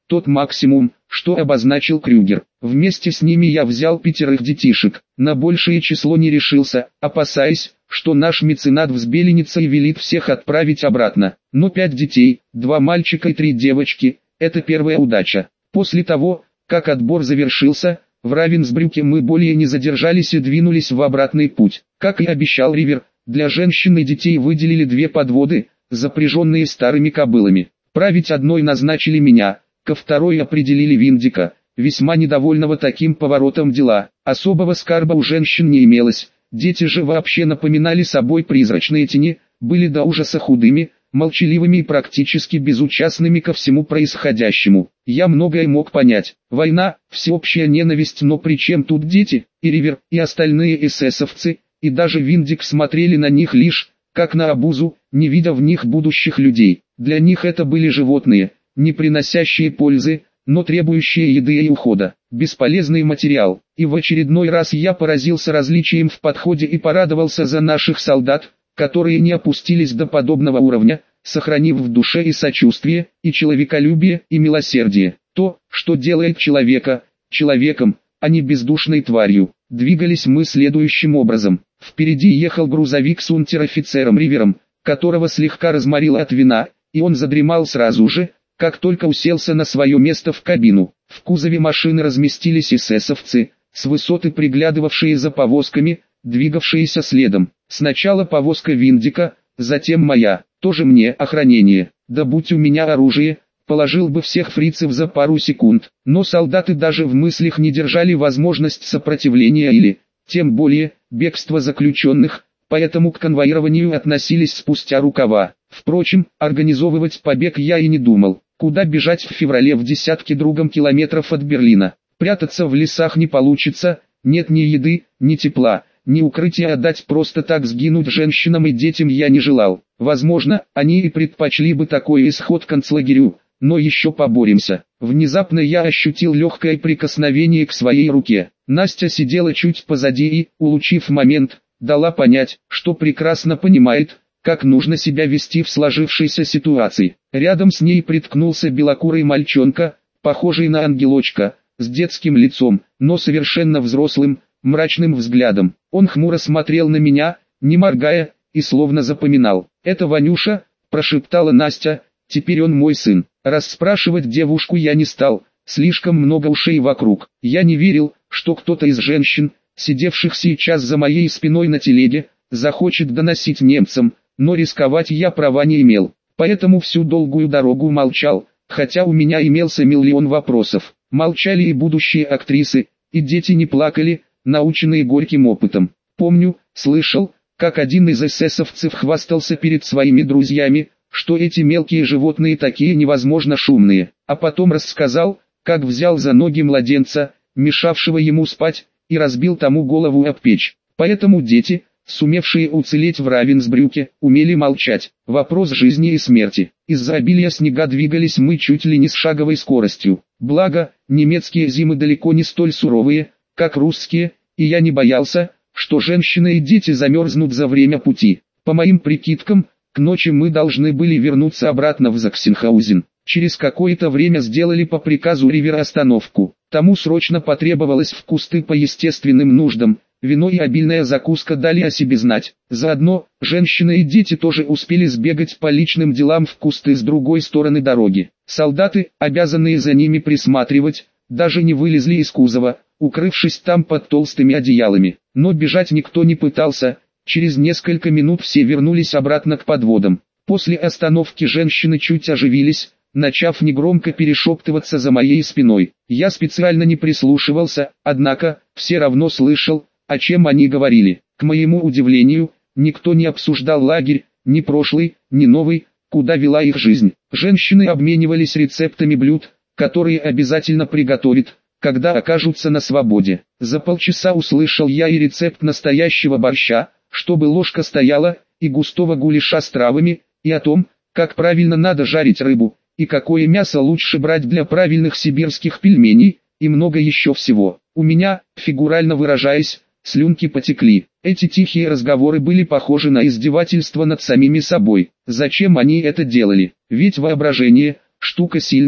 тот максимум, что обозначил Крюгер. Вместе с ними я взял пятерых детишек, на большее число не решился, опасаясь, что наш меценат взбеленится и велит всех отправить обратно. Но пять детей, два мальчика и три девочки – это первая удача. После того, как отбор завершился, в Равенсбрюке мы более не задержались и двинулись в обратный путь. Как и обещал Ривер, для женщин и детей выделили две подводы, запряженные старыми кобылами. Править одной назначили меня, ко второй определили Виндика, весьма недовольного таким поворотом дела. Особого скарба у женщин не имелось, дети же вообще напоминали собой призрачные тени, были до ужаса худыми, молчаливыми и практически безучастными ко всему происходящему. Я многое мог понять. Война, всеобщая ненависть, но при чем тут дети? И Ривер, и остальные эсэсовцы, и даже Виндик смотрели на них лишь, как на обузу, не видя в них будущих людей. Для них это были животные, не приносящие пользы, но требующие еды и ухода. Бесполезный материал. И в очередной раз я поразился различием в подходе и порадовался за наших солдат, которые не опустились до подобного уровня, сохранив в душе и сочувствие, и человеколюбие, и милосердие. То, что делает человека человеком, а не бездушной тварью. Двигались мы следующим образом. Впереди ехал грузовик с унтер-офицером Ривером, которого слегка разморило от вина, и он задремал сразу же, как только уселся на свое место в кабину. В кузове машины разместились эсэсовцы, с высоты приглядывавшие за повозками, двигавшиеся следом. Сначала повозка Виндика, затем моя, тоже мне охранение. Да будь у меня оружие, положил бы всех фрицев за пару секунд. Но солдаты даже в мыслях не держали возможность сопротивления или, тем более, бегства заключенных, поэтому к конвоированию относились спустя рукава. Впрочем, организовывать побег я и не думал. Куда бежать в феврале в десятки другом километров от Берлина? Прятаться в лесах не получится, нет ни еды, ни тепла, ни укрытия, отдать просто так сгинуть женщинам и детям я не желал. Возможно, они и предпочли бы такой исход концлагерю, но еще поборемся. Внезапно я ощутил легкое прикосновение к своей руке. Настя сидела чуть позади и, улучив момент, дала понять, что прекрасно понимает, как нужно себя вести в сложившейся ситуации. Рядом с ней приткнулся белокурый мальчонка, похожий на ангелочка, с детским лицом, но совершенно взрослым, мрачным взглядом. Он хмуро смотрел на меня, не моргая, и словно запоминал. «Это Ванюша», – прошептала Настя, – «теперь он мой сын». Расспрашивать девушку я не стал, слишком много ушей вокруг. Я не верил, что кто-то из женщин, сидевших сейчас за моей спиной на телеге, захочет доносить немцам, но рисковать я права не имел. Поэтому всю долгую дорогу молчал, хотя у меня имелся миллион вопросов. Молчали и будущие актрисы, и дети не плакали, наученные горьким опытом. Помню, слышал, как один из эсэсовцев хвастался перед своими друзьями, что эти мелкие животные такие невозможно шумные, а потом рассказал, как взял за ноги младенца, мешавшего ему спать, и разбил тому голову об печь. Поэтому дети, сумевшие уцелеть в Равенсбрюке, умели молчать. Вопрос жизни и смерти. Из-за обилия снега двигались мы чуть ли не с шаговой скоростью. Благо, немецкие зимы далеко не столь суровые, как русские, и я не боялся, что женщины и дети замерзнут за время пути. По моим прикидкам, к ночи мы должны были вернуться обратно в Заксенхаузен. Через какое-то время сделали по приказу Ривера остановку. Тому срочно потребовалось в кусты по естественным нуждам. Вино и обильная закуска дали о себе знать. Заодно, женщины и дети тоже успели сбегать по личным делам в кусты с другой стороны дороги. Солдаты, обязанные за ними присматривать, даже не вылезли из кузова, укрывшись там под толстыми одеялами. Но бежать никто не пытался. Через несколько минут все вернулись обратно к подводам. После остановки женщины чуть оживились, начав негромко перешептываться за моей спиной. Я специально не прислушивался, однако, все равно слышал, о чем они говорили. К моему удивлению, никто не обсуждал лагерь, ни прошлый, ни новый, куда вела их жизнь. Женщины обменивались рецептами блюд, которые обязательно приготовят, когда окажутся на свободе. За полчаса услышал я и рецепт настоящего борща, чтобы ложка стояла, и густого гуляша с травами, и о том, как правильно надо жарить рыбу, и какое мясо лучше брать для правильных сибирских пельменей, и много еще всего. У меня, фигурально выражаясь, слюнки потекли. Эти тихие разговоры были похожи на издевательство над самими собой. Зачем они это делали? Ведь воображение – штука сильная,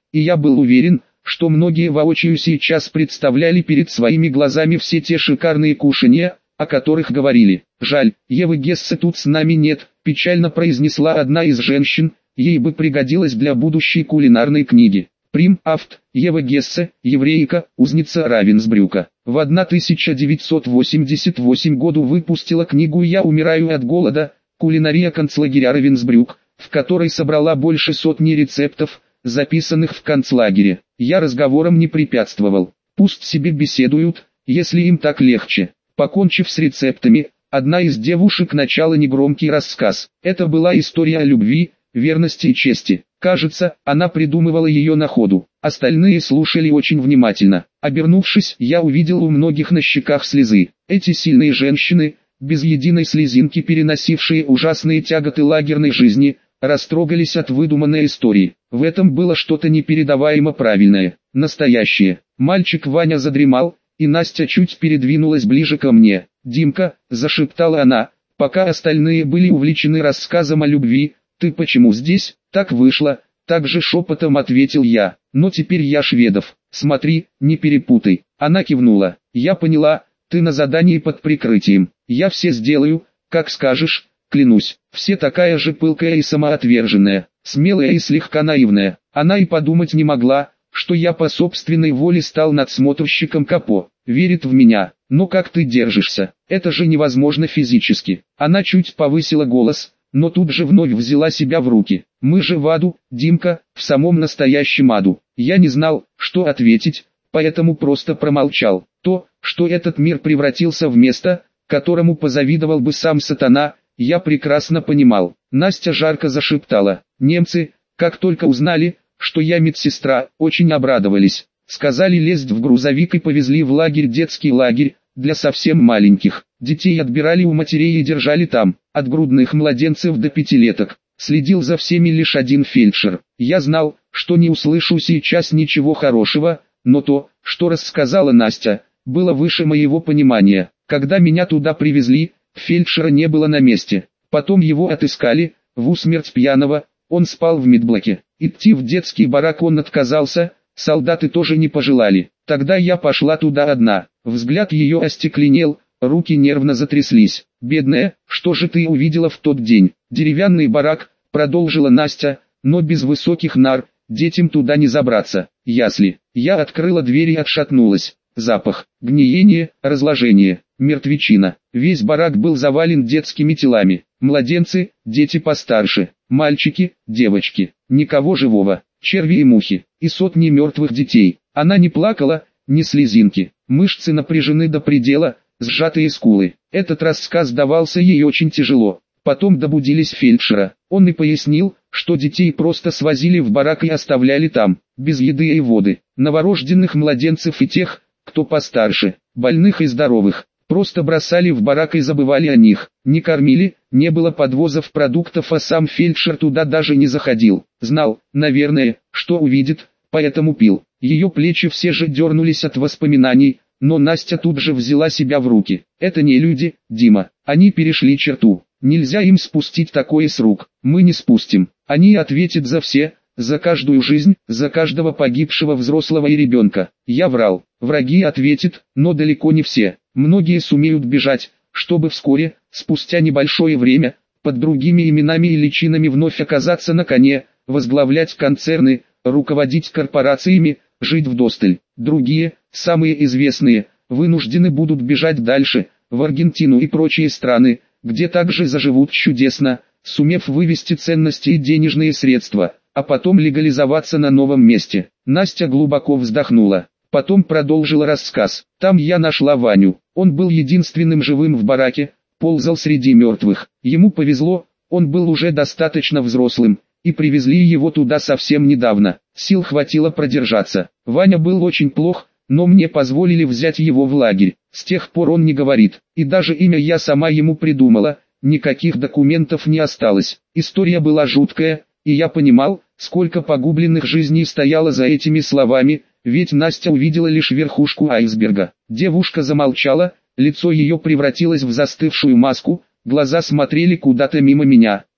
и я был уверен, что многие воочию сейчас представляли перед своими глазами все те шикарные кушанья, о которых говорили. «Жаль, Евы Гессе тут с нами нет», – печально произнесла одна из женщин, ей бы пригодилось для будущей кулинарной книги. Прим. Авт. Ева Гессе, еврейка, узница Равенсбрюка. В тысяча девятьсот восемьдесят восьмом году выпустила книгу «Я умираю от голода. Кулинария концлагеря Равенсбрюк», в которой собрала больше сотни рецептов, записанных в концлагере. Я разговорам не препятствовал. Пусть себе беседуют, если им так легче. Покончив с рецептами, одна из девушек начала негромкий рассказ. Это была история о любви, верности и чести. Кажется, она придумывала ее на ходу. Остальные слушали очень внимательно. Обернувшись, я увидел у многих на щеках слезы. Эти сильные женщины, без единой слезинки переносившие ужасные тяготы лагерной жизни, растрогались от выдуманной истории. В этом было что-то непередаваемо правильное, настоящее. Мальчик Ваня задремал, и Настя чуть передвинулась ближе ко мне. «Димка», — зашептала она, пока остальные были увлечены рассказом о любви, — «ты почему здесь?» «Так вышло», — так же шепотом ответил я. «Но теперь я Шведов, смотри, не перепутай». Она кивнула. «Я поняла, ты на задании под прикрытием. Я все сделаю, как скажешь, клянусь». Все такая же пылкая и самоотверженная, смелая и слегка наивная. Она и подумать не могла, что я по собственной воле стал надсмотрщиком Капо. Верит в меня. «Но как ты держишься? Это же невозможно физически». Она чуть повысила голос, но тут же вновь взяла себя в руки. «Мы же в аду, Димка, в самом настоящем аду». Я не знал, что ответить, поэтому просто промолчал. То, что этот мир превратился в место, которому позавидовал бы сам сатана, я прекрасно понимал. Настя жарко зашептала. Немцы, как только узнали, что я медсестра, очень обрадовались. Сказали лезть в грузовик и повезли в лагерь, детский лагерь, для совсем маленьких. Детей отбирали у матерей и держали там, от грудных младенцев до пятилеток. Следил за всеми лишь один фельдшер. Я знал, что не услышу сейчас ничего хорошего, но то, что рассказала Настя, было выше моего понимания. Когда меня туда привезли, фельдшера не было на месте. Потом его отыскали, в усмерть пьяного, он спал в медблоке. Идти в детский барак он отказался, солдаты тоже не пожелали. Тогда я пошла туда одна. Взгляд ее остекленел, руки нервно затряслись. «Бедная, что же ты увидела в тот день?» «Деревянный барак», продолжила Настя, но без высоких нар, детям туда не забраться. Ясли. Я открыла дверь и отшатнулась. Запах, гниение, разложение, мертвечина. Весь барак был завален детскими телами. Младенцы, дети постарше, мальчики, девочки. Никого живого, черви и мухи, и сотни мертвых детей. Она не плакала, ни слезинки. Мышцы напряжены до предела, сжатые скулы. Этот рассказ давался ей очень тяжело. Потом добудились фельдшера. Он и пояснил, что детей просто свозили в барак и оставляли там, без еды и воды. Новорожденных младенцев и тех, кто постарше, больных и здоровых, просто бросали в барак и забывали о них. Не кормили, не было подвозов продуктов, а сам фельдшер туда даже не заходил. Знал, наверное, что увидит, поэтому пил. Ее плечи все же дернулись от воспоминаний, но Настя тут же взяла себя в руки. Это не люди, Дима, они перешли черту. Нельзя им спустить такое с рук. Мы не спустим. Они ответят за все, за каждую жизнь, за каждого погибшего взрослого и ребенка. Я врал. Враги ответят, но далеко не все. Многие сумеют бежать, чтобы вскоре, спустя небольшое время, под другими именами и личинами вновь оказаться на коне, возглавлять концерны, руководить корпорациями, жить вдосталь. Другие, самые известные, вынуждены будут бежать дальше, в Аргентину и прочие страны, где также заживут чудесно, сумев вывести ценности и денежные средства, а потом легализоваться на новом месте. Настя глубоко вздохнула. Потом продолжила рассказ. Там я нашла Ваню. Он был единственным живым в бараке, ползал среди мертвых. Ему повезло, он был уже достаточно взрослым, и привезли его туда совсем недавно. Сил хватило продержаться. Ваня был очень плох, но мне позволили взять его в лагерь. С тех пор он не говорит, и даже имя я сама ему придумала, никаких документов не осталось. История была жуткая, и я понимал, сколько погубленных жизней стояло за этими словами, ведь Настя увидела лишь верхушку айсберга. Девушка замолчала, лицо ее превратилось в застывшую маску, глаза смотрели куда-то мимо меня.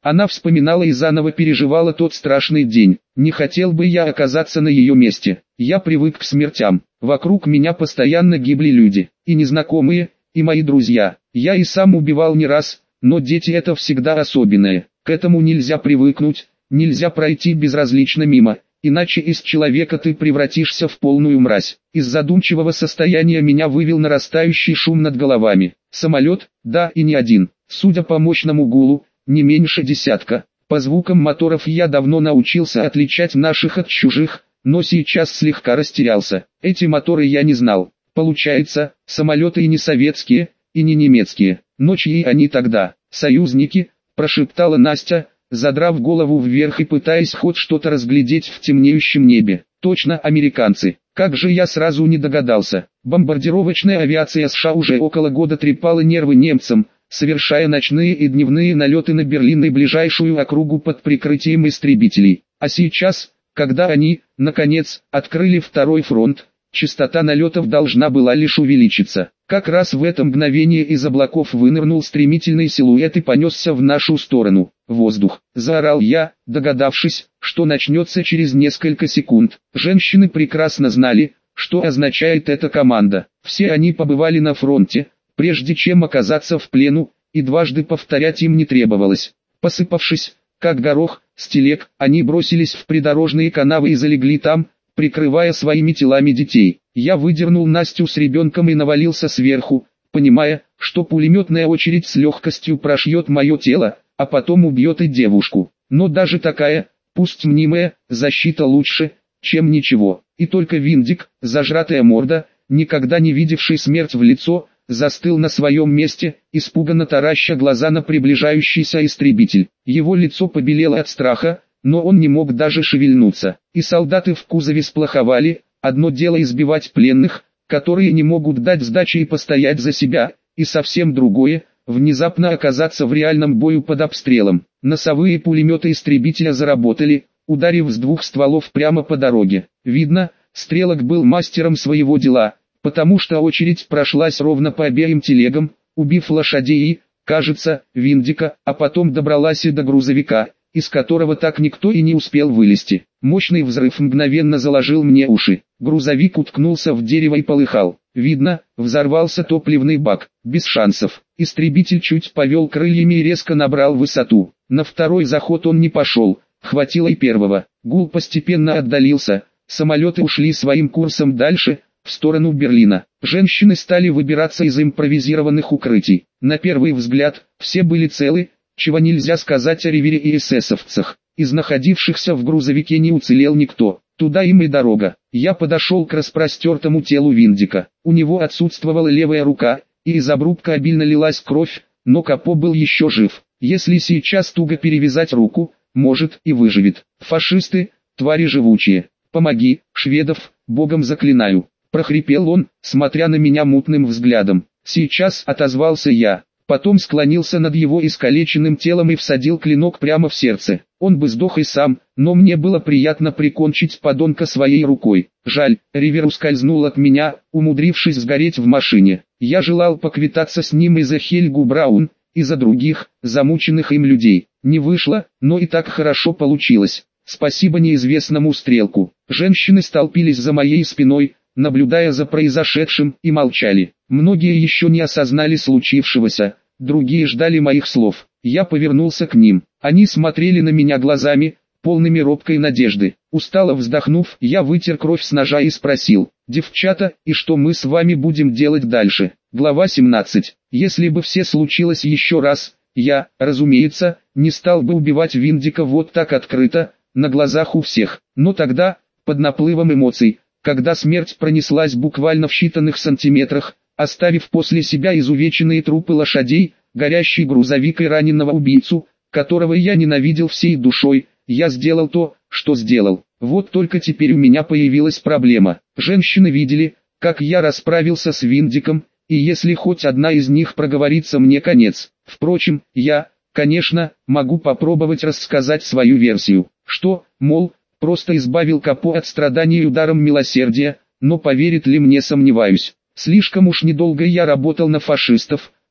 Она вспоминала и заново переживала тот страшный день. Не хотел бы я оказаться на ее месте. Я привык к смертям. Вокруг меня постоянно гибли люди. И незнакомые, и мои друзья. Я и сам убивал не раз, но дети — это всегда особенное. К этому нельзя привыкнуть, нельзя пройти безразлично мимо. Иначе из человека ты превратишься в полную мразь. Из задумчивого состояния меня вывел нарастающий шум над головами. Самолет, да, и не один. Судя по мощному гулу, не меньше десятка. По звукам моторов я давно научился отличать наших от чужих, но сейчас слегка растерялся. Эти моторы я не знал. Получается, самолеты и не советские, и не немецкие. Но чьи они тогда? Союзники, прошептала Настя, задрав голову вверх и пытаясь хоть что-то разглядеть в темнеющем небе. Точно американцы. Как же я сразу не догадался. Бомбардировочная авиация США уже около года трепала нервы немцам, совершая ночные и дневные налеты на Берлин и ближайшую округу под прикрытием истребителей. А сейчас, когда они, наконец, открыли второй фронт, частота налетов должна была лишь увеличиться. Как раз в это мгновение из облаков вынырнул стремительный силуэт и понесся в нашу сторону. «Воздух!» – заорал я, догадавшись, что начнется через несколько секунд. Женщины прекрасно знали, что означает эта команда. Все они побывали на фронте, прежде чем оказаться в плену, и дважды повторять им не требовалось. Посыпавшись, как горох, с телег, они бросились в придорожные канавы и залегли там, прикрывая своими телами детей. Я выдернул Настю с ребенком и навалился сверху, понимая, что пулеметная очередь с легкостью прошьет мое тело, а потом убьет и девушку. Но даже такая, пусть мнимая, защита лучше, чем ничего. И только Виндик, зажратая морда, никогда не видевший смерть в лицо, застыл на своем месте, испуганно тараща глаза на приближающийся истребитель. Его лицо побелело от страха, но он не мог даже шевельнуться. И солдаты в кузове сплоховали. Одно дело избивать пленных, которые не могут дать сдачи и постоять за себя, и совсем другое – внезапно оказаться в реальном бою под обстрелом. Носовые пулеметы истребителя заработали, ударив с двух стволов прямо по дороге. Видно, стрелок был мастером своего дела, потому что очередь прошлась ровно по обеим телегам, убив лошадей и, кажется, Виндика, а потом добралась и до грузовика, из которого так никто и не успел вылезти. Мощный взрыв мгновенно заложил мне уши. Грузовик уткнулся в дерево и полыхал. Видно, взорвался топливный бак. Без шансов. Истребитель чуть повел крыльями и резко набрал высоту. На второй заход он не пошел. Хватило и первого. Гул постепенно отдалился. Самолеты ушли своим курсом дальше, в сторону Берлина. Женщины стали выбираться из импровизированных укрытий. На первый взгляд, все были целы, чего нельзя сказать о Ривере и эсэсовцах. Из находившихся в грузовике не уцелел никто. Туда им и дорога. Я подошел к распростертому телу Виндика. У него отсутствовала левая рука, и из обрубка обильно лилась кровь, но Капо был еще жив. Если сейчас туго перевязать руку, может и выживет. Фашисты, твари живучие. Помоги, шведов, богом заклинаю. Прохрипел он, смотря на меня мутным взглядом. Сейчас отозвался я. Потом склонился над его искалеченным телом и всадил клинок прямо в сердце. Он бы сдох и сам, но мне было приятно прикончить подонка своей рукой. Жаль, Ривер ускользнул от меня, умудрившись сгореть в машине. Я желал поквитаться с ним и за Хельгу Браун, и за других, замученных им людей. Не вышло, но и так хорошо получилось. Спасибо неизвестному стрелку. Женщины столпились за моей спиной, наблюдая за произошедшим, и молчали. Многие еще не осознали случившегося, другие ждали моих слов. Я повернулся к ним. Они смотрели на меня глазами, полными робкой надежды. Устало вздохнув, я вытер кровь с ножа и спросил: «Девчата, и что мы с вами будем делать дальше?» Глава семнадцать. Если бы все случилось еще раз, я, разумеется, не стал бы убивать Виндика вот так открыто, на глазах у всех. Но тогда, под наплывом эмоций, когда смерть пронеслась буквально в считанных сантиметрах, оставив после себя изувеченные трупы лошадей, горящий грузовик и раненого убийцу, которого я ненавидел всей душой, я сделал то, что сделал. Вот только теперь у меня появилась проблема. Женщины видели, как я расправился с Виндиком, и если хоть одна из них проговорится, мне конец. Впрочем, я, конечно, могу попробовать рассказать свою версию, что, мол, просто избавил Капо от страданий ударом милосердия, но поверит ли мне, сомневаюсь. Слишком уж недолго я работал на фашистов,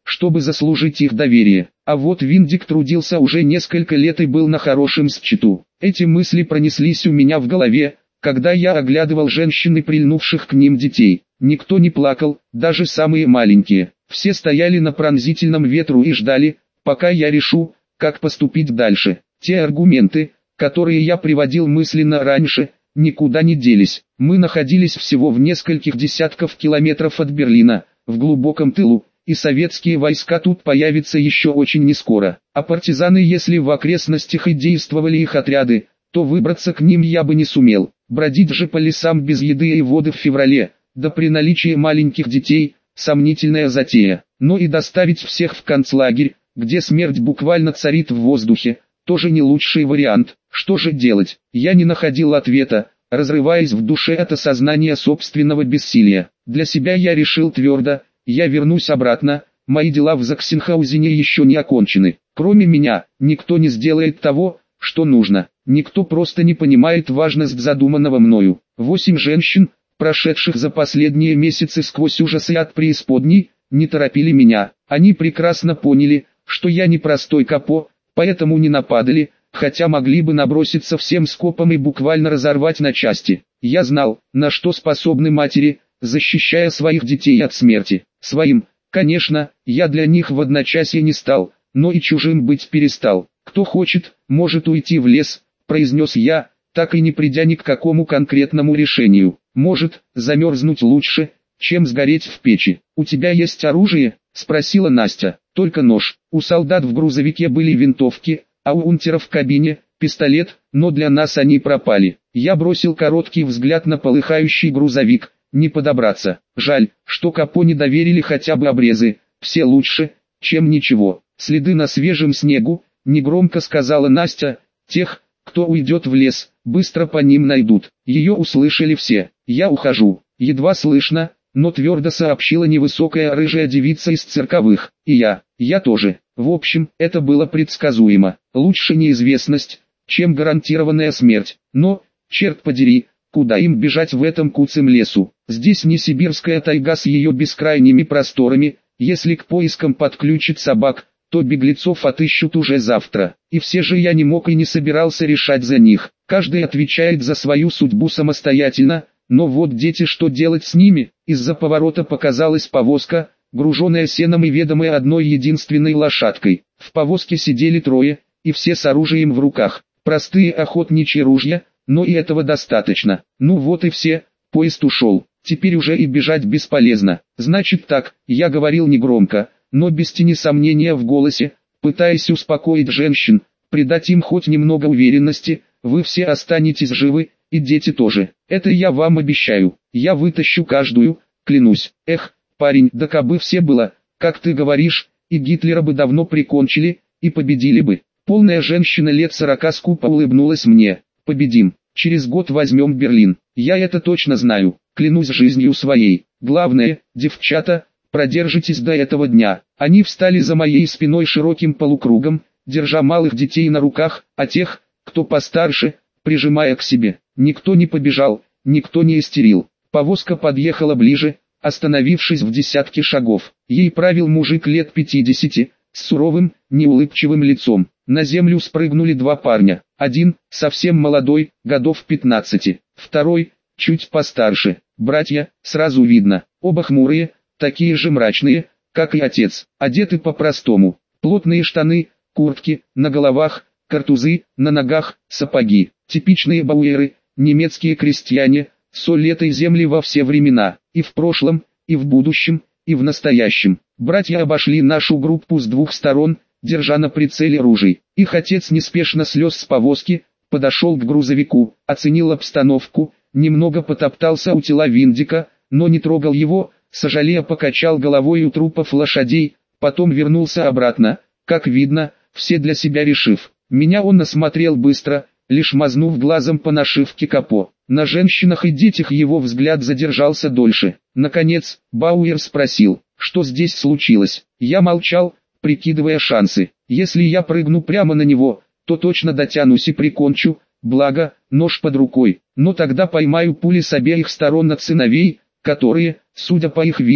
чтобы заслужить их доверие. А вот Виндик трудился уже несколько лет и был на хорошем счету. Эти мысли пронеслись у меня в голове, когда я оглядывал женщин и прильнувших к ним детей. Никто не плакал, даже самые маленькие. Все стояли на пронзительном ветру и ждали, пока я решу, как поступить дальше. Те аргументы, которые я приводил мысленно раньше, никуда не делись. Мы находились всего в нескольких десятков километров от Берлина, в глубоком тылу, и советские войска тут появятся еще очень нескоро. А партизаны, если в окрестностях и действовали их отряды, то выбраться к ним я бы не сумел. Бродить же по лесам без еды и воды в феврале, да при наличии маленьких детей, сомнительная затея. Но и доставить всех в концлагерь, где смерть буквально царит в воздухе, тоже не лучший вариант. Что же делать? Я не находил ответа, разрываясь в душе от осознания собственного бессилия. Для себя я решил твердо, я вернусь обратно, мои дела в Заксенхаузене еще не окончены. Кроме меня, никто не сделает того, что нужно. Никто просто не понимает важность задуманного мною. Восемь женщин, прошедших за последние месяцы сквозь ужасы от преисподней, не торопили меня. Они прекрасно поняли, что я не простой капо, поэтому не нападали, хотя могли бы наброситься всем скопом и буквально разорвать на части. Я знал, на что способны матери, защищая своих детей от смерти. Своим, конечно, я для них в одночасье не стал, но и чужим быть перестал. «Кто хочет, может уйти в лес», — произнес я, так и не придя ни к какому конкретному решению. «Может, замерзнуть лучше, чем сгореть в печи. У тебя есть оружие?» — спросила Настя. «Только нож. У солдат в грузовике были винтовки, а у унтера в кабине пистолет, но для нас они пропали». Я бросил короткий взгляд на полыхающий грузовик. Не подобраться. Жаль, что капо не доверили хотя бы обрезы. Все лучше, чем ничего. Следы на свежем снегу, негромко сказала Настя. Тех, кто уйдет в лес, быстро по ним найдут. Ее услышали все. Я ухожу. Едва слышно, но твердо сообщила невысокая рыжая девица из цирковых. И я, я тоже. В общем, это было предсказуемо. Лучше неизвестность, чем гарантированная смерть. Но, черт подери, куда им бежать в этом куцем лесу? Здесь не сибирская тайга с ее бескрайними просторами. Если к поискам подключат собак, то беглецов отыщут уже завтра. И все же я не мог и не собирался решать за них. Каждый отвечает за свою судьбу самостоятельно, но вот дети, что делать с ними? Из-за поворота показалась повозка, груженная сеном и ведомая одной единственной лошадкой. В повозке сидели трое, и все с оружием в руках. Простые охотничьи ружья, но и этого достаточно. Ну вот и все, поезд ушел. Теперь уже и бежать бесполезно. Значит так, я говорил негромко, но без тени сомнения в голосе, пытаясь успокоить женщин, придать им хоть немного уверенности. Вы все останетесь живы, и дети тоже. Это я вам обещаю. Я вытащу каждую, клянусь. Эх, парень, да кабы все было, как ты говоришь, и Гитлера бы давно прикончили, и победили бы. Полная женщина лет сорока скупо улыбнулась мне. Победим. Через год возьмем Берлин. Я это точно знаю. Клянусь жизнью своей. Главное, девчата, продержитесь до этого дня. Они встали за моей спиной широким полукругом, держа малых детей на руках, а тех, кто постарше, прижимая к себе. Никто не побежал, никто не истерил. Повозка подъехала ближе, остановившись в десятке шагов. Ей правил мужик лет пятидесяти, с суровым, неулыбчивым лицом. На землю спрыгнули два парня. Один, совсем молодой, годов пятнадцати. Второй, чуть постарше. Братья, сразу видно, оба хмурые, такие же мрачные, как и отец. Одеты по-простому. Плотные штаны, куртки, на головах, картузы, на ногах, сапоги. Типичные бауэры, немецкие крестьяне, соль этой земли во все времена. И в прошлом, и в будущем, и в настоящем. Братья обошли нашу группу с двух сторон, держа на прицеле ружей. Их отец неспешно слез с повозки, подошел к грузовику, оценил обстановку, немного потоптался у тела Виндика, но не трогал его, сожалея покачал головой у трупов лошадей, потом вернулся обратно, как видно, все для себя решив. Меня он осмотрел быстро, лишь мазнув глазом по нашивке капо. На женщинах и детях его взгляд задержался дольше. Наконец, Бауэр спросил, что здесь случилось. Я молчал, прикидывая шансы. Если я прыгну прямо на него, то точно дотянусь и прикончу, благо, нож под рукой. Но тогда поймаю пули с обеих сторон от сыновей, которые, судя по их виду,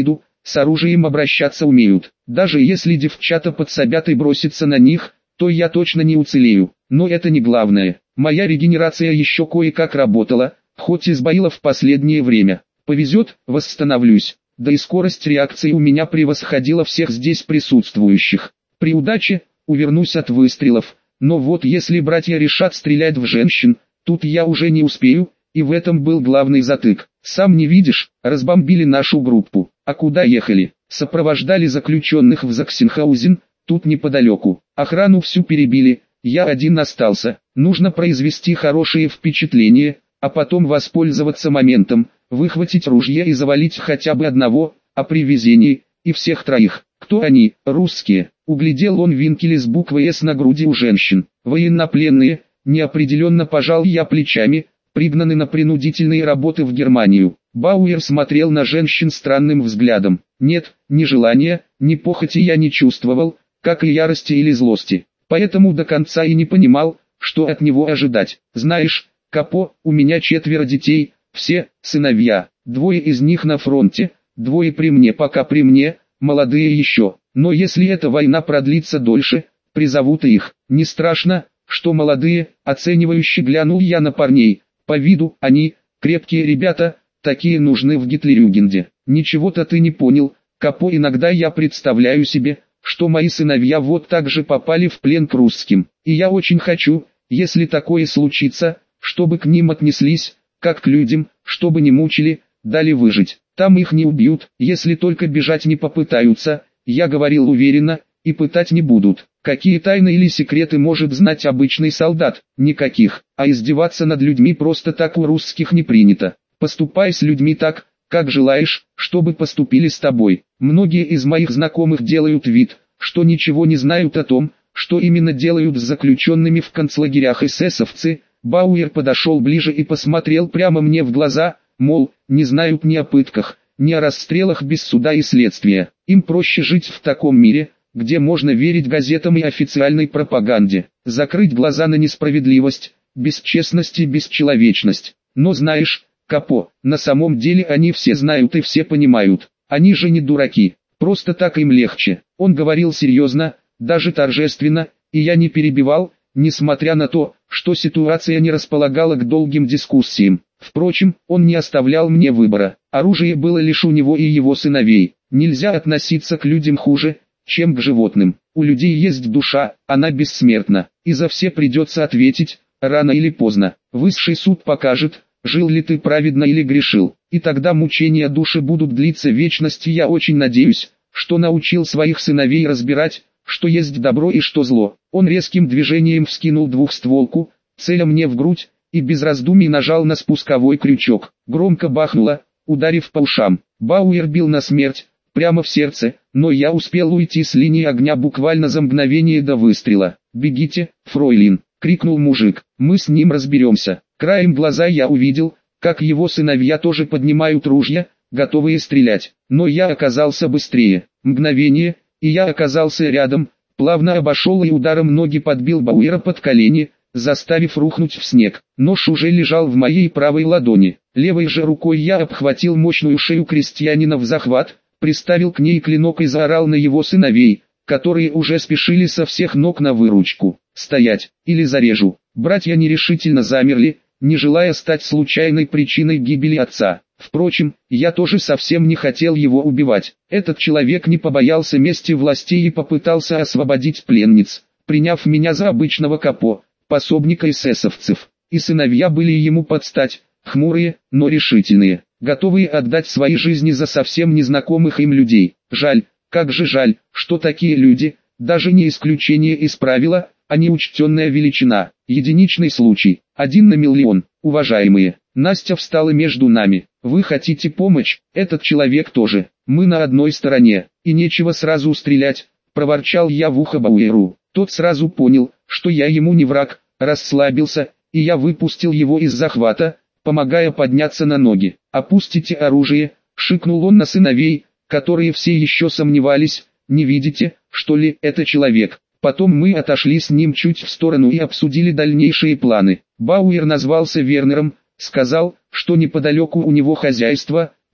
с оружием обращаться умеют. Даже если девчата подсобят и бросятся на них, то я точно не уцелею. Но это не главное. Моя регенерация еще кое-как работала, хоть и сбоила в последнее время. Повезет, восстановлюсь. Да и скорость реакции у меня превосходила всех здесь присутствующих. При удаче, увернусь от выстрелов. Но вот если братья решат стрелять в женщин, тут я уже не успею, и в этом был главный затык. Сам не видишь, разбомбили нашу группу. А куда ехали? Сопровождали заключенных в Заксенхаузен, тут неподалеку. Охрану всю перебили, я один остался. Нужно произвести хорошее впечатление, а потом воспользоваться моментом, выхватить ружье и завалить хотя бы одного, а при везении, и всех троих. Кто они? Русские. Углядел он винкели с буквой «С» на груди у женщин. Военнопленные, неопределенно пожал я плечами, пригнаны на принудительные работы в Германию. Бауэр смотрел на женщин странным взглядом. Нет, ни желания, ни похоти я не чувствовал, как и ярости или злости. Поэтому до конца и не понимал, что от него ожидать. Знаешь, Капо, у меня четверо детей, все сыновья. Двое из них на фронте, двое при мне, пока при мне, молодые еще. Но если эта война продлится дольше, призовут их. Не страшно, что молодые, оценивающе глянул я на парней. По виду они, крепкие ребята, такие нужны в Гитлерюгенде. Ничего-то ты не понял, Капо, иногда я представляю себе, что мои сыновья вот так же попали в плен к русским. И я очень хочу, если такое случится, чтобы к ним отнеслись, как к людям, чтобы не мучили, дали выжить. Там их не убьют, если только бежать не попытаются, я говорил уверенно, и пытать не будут. Какие тайны или секреты может знать обычный солдат? Никаких. А издеваться над людьми просто так у русских не принято. Поступай с людьми так, как желаешь, чтобы поступили с тобой. Многие из моих знакомых делают вид, что ничего не знают о том, что именно делают с заключенными в концлагерях эсэсовцы. Бауэр подошел ближе и посмотрел прямо мне в глаза, мол, не знают ни о пытках, ни о расстрелах без суда и следствия. Им проще жить в таком мире, где можно верить газетам и официальной пропаганде, закрыть глаза на несправедливость, бесчестность и бесчеловечность. Но знаешь, Капо, на самом деле они все знают и все понимают. Они же не дураки, просто так им легче. Он говорил серьезно, даже торжественно, и я не перебивал, несмотря на то, что ситуация не располагала к долгим дискуссиям. Впрочем, он не оставлял мне выбора. Оружие было лишь у него и его сыновей. Нельзя относиться к людям хуже, чем к животным. У людей есть душа, она бессмертна, и за все придется ответить, рано или поздно. Высший суд покажет, жил ли ты праведно или грешил, и тогда мучения души будут длиться вечность. И я очень надеюсь, что научил своих сыновей разбирать, что есть добро и что зло. Он резким движением вскинул двухстволку, целя мне в грудь, и без раздумий нажал на спусковой крючок. Громко бахнуло, ударив по ушам. Бауэр бил на смерть, прямо в сердце, но я успел уйти с линии огня буквально за мгновение до выстрела. «Бегите, фройлин!» — крикнул мужик. «Мы с ним разберемся». Краем глаза я увидел, как его сыновья тоже поднимают ружья, готовые стрелять. Но я оказался быстрее. Мгновение, и я оказался рядом, плавно обошел и ударом ноги подбил Бауэра под колени, заставив рухнуть в снег. Нож уже лежал в моей правой ладони. Левой же рукой я обхватил мощную шею крестьянина в захват, приставил к ней клинок и заорал на его сыновей, которые уже спешили со всех ног на выручку. «Стоять, или зарежу!» Братья нерешительно замерли, не желая стать случайной причиной гибели отца. Впрочем, я тоже совсем не хотел его убивать. Этот человек не побоялся мести властей и попытался освободить пленниц, приняв меня за обычного Капо, пособника эсэсовцев. И сыновья были ему под стать, хмурые, но решительные, готовые отдать свои жизни за совсем незнакомых им людей. Жаль, как же жаль, что такие люди, даже не исключение из правила, а неучтенная величина, единичный случай, один на миллион. Уважаемые, Настя встала между нами. Вы хотите помощь, этот человек тоже, мы на одной стороне, и нечего сразу стрелять, проворчал я в ухо Бауэру. Тот сразу понял, что я ему не враг, расслабился, и я выпустил его из захвата, помогая подняться на ноги. «Опустите оружие», — шикнул он на сыновей, которые все еще сомневались. «Не видите, что ли, это человек?» Потом мы отошли с ним чуть в сторону и обсудили дальнейшие планы. Бауэр назвался Вернером, сказал, что неподалеку у него хозяйство,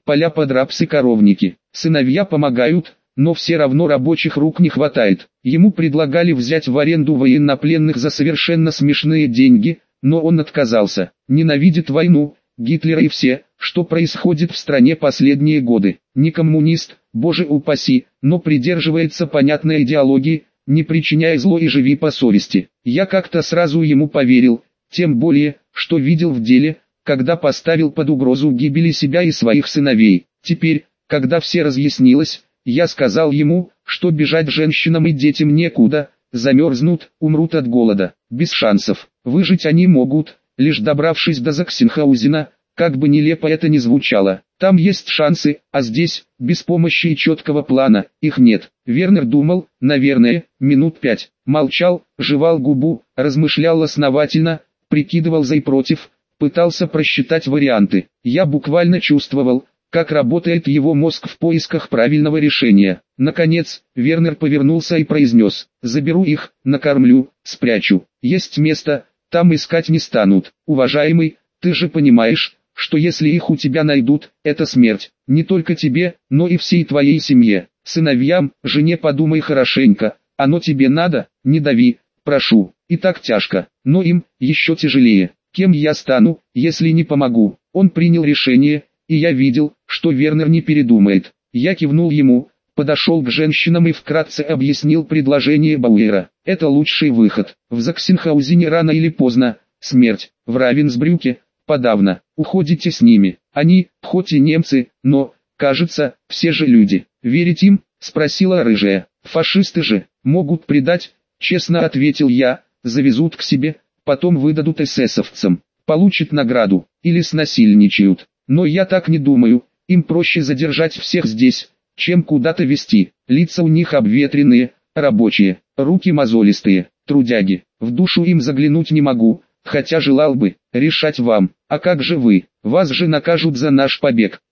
поля под рапсы, коровники. Сыновья помогают, но все равно рабочих рук не хватает. Ему предлагали взять в аренду военнопленных за совершенно смешные деньги, но он отказался. Ненавидит войну, Гитлера и все, что происходит в стране последние годы. Не коммунист, боже упаси, но придерживается понятной идеологии, не причиняй зло и живи по совести. Я как-то сразу ему поверил, тем более, что видел в деле, когда поставил под угрозу гибели себя и своих сыновей. Теперь, когда все разъяснилось, я сказал ему, что бежать женщинам и детям некуда, замерзнут, умрут от голода, без шансов. Выжить они могут, лишь добравшись до Заксенхаузена, как бы нелепо это ни звучало. Там есть шансы, а здесь, без помощи и четкого плана, их нет. Вернер думал, наверное, минут пять. Молчал, жевал губу, размышлял основательно, прикидывал за и против, пытался просчитать варианты. Я буквально чувствовал, как работает его мозг в поисках правильного решения. Наконец, Вернер повернулся и произнес: «Заберу их, накормлю, спрячу. Есть место, там искать не станут. Уважаемый, ты же понимаешь, что если их у тебя найдут, это смерть. Не только тебе, но и всей твоей семье. Сыновьям, жене подумай хорошенько. Оно тебе надо? Не дави, прошу. И так тяжко, но им еще тяжелее. Кем я стану, если не помогу?» Он принял решение, и я видел, что Вернер не передумает. Я кивнул ему, подошел к женщинам и вкратце объяснил предложение Бауэра. Это лучший выход. В Заксенхаузене рано или поздно, смерть. В Равенсбрюке, подавно. Уходите с ними. Они, хоть и немцы, но, кажется, все же люди. Верить им? Спросила рыжая. Фашисты же, могут предать, честно ответил я, завезут к себе, потом выдадут эсэсовцам. Получат награду, или снасильничают. Но я так не думаю, им проще задержать всех здесь, чем куда-то везти. Лица у них обветренные, рабочие, руки мозолистые, трудяги. В душу им заглянуть не могу, хотя желал бы, решать вам. А как же вы? Вас же накажут за наш побег.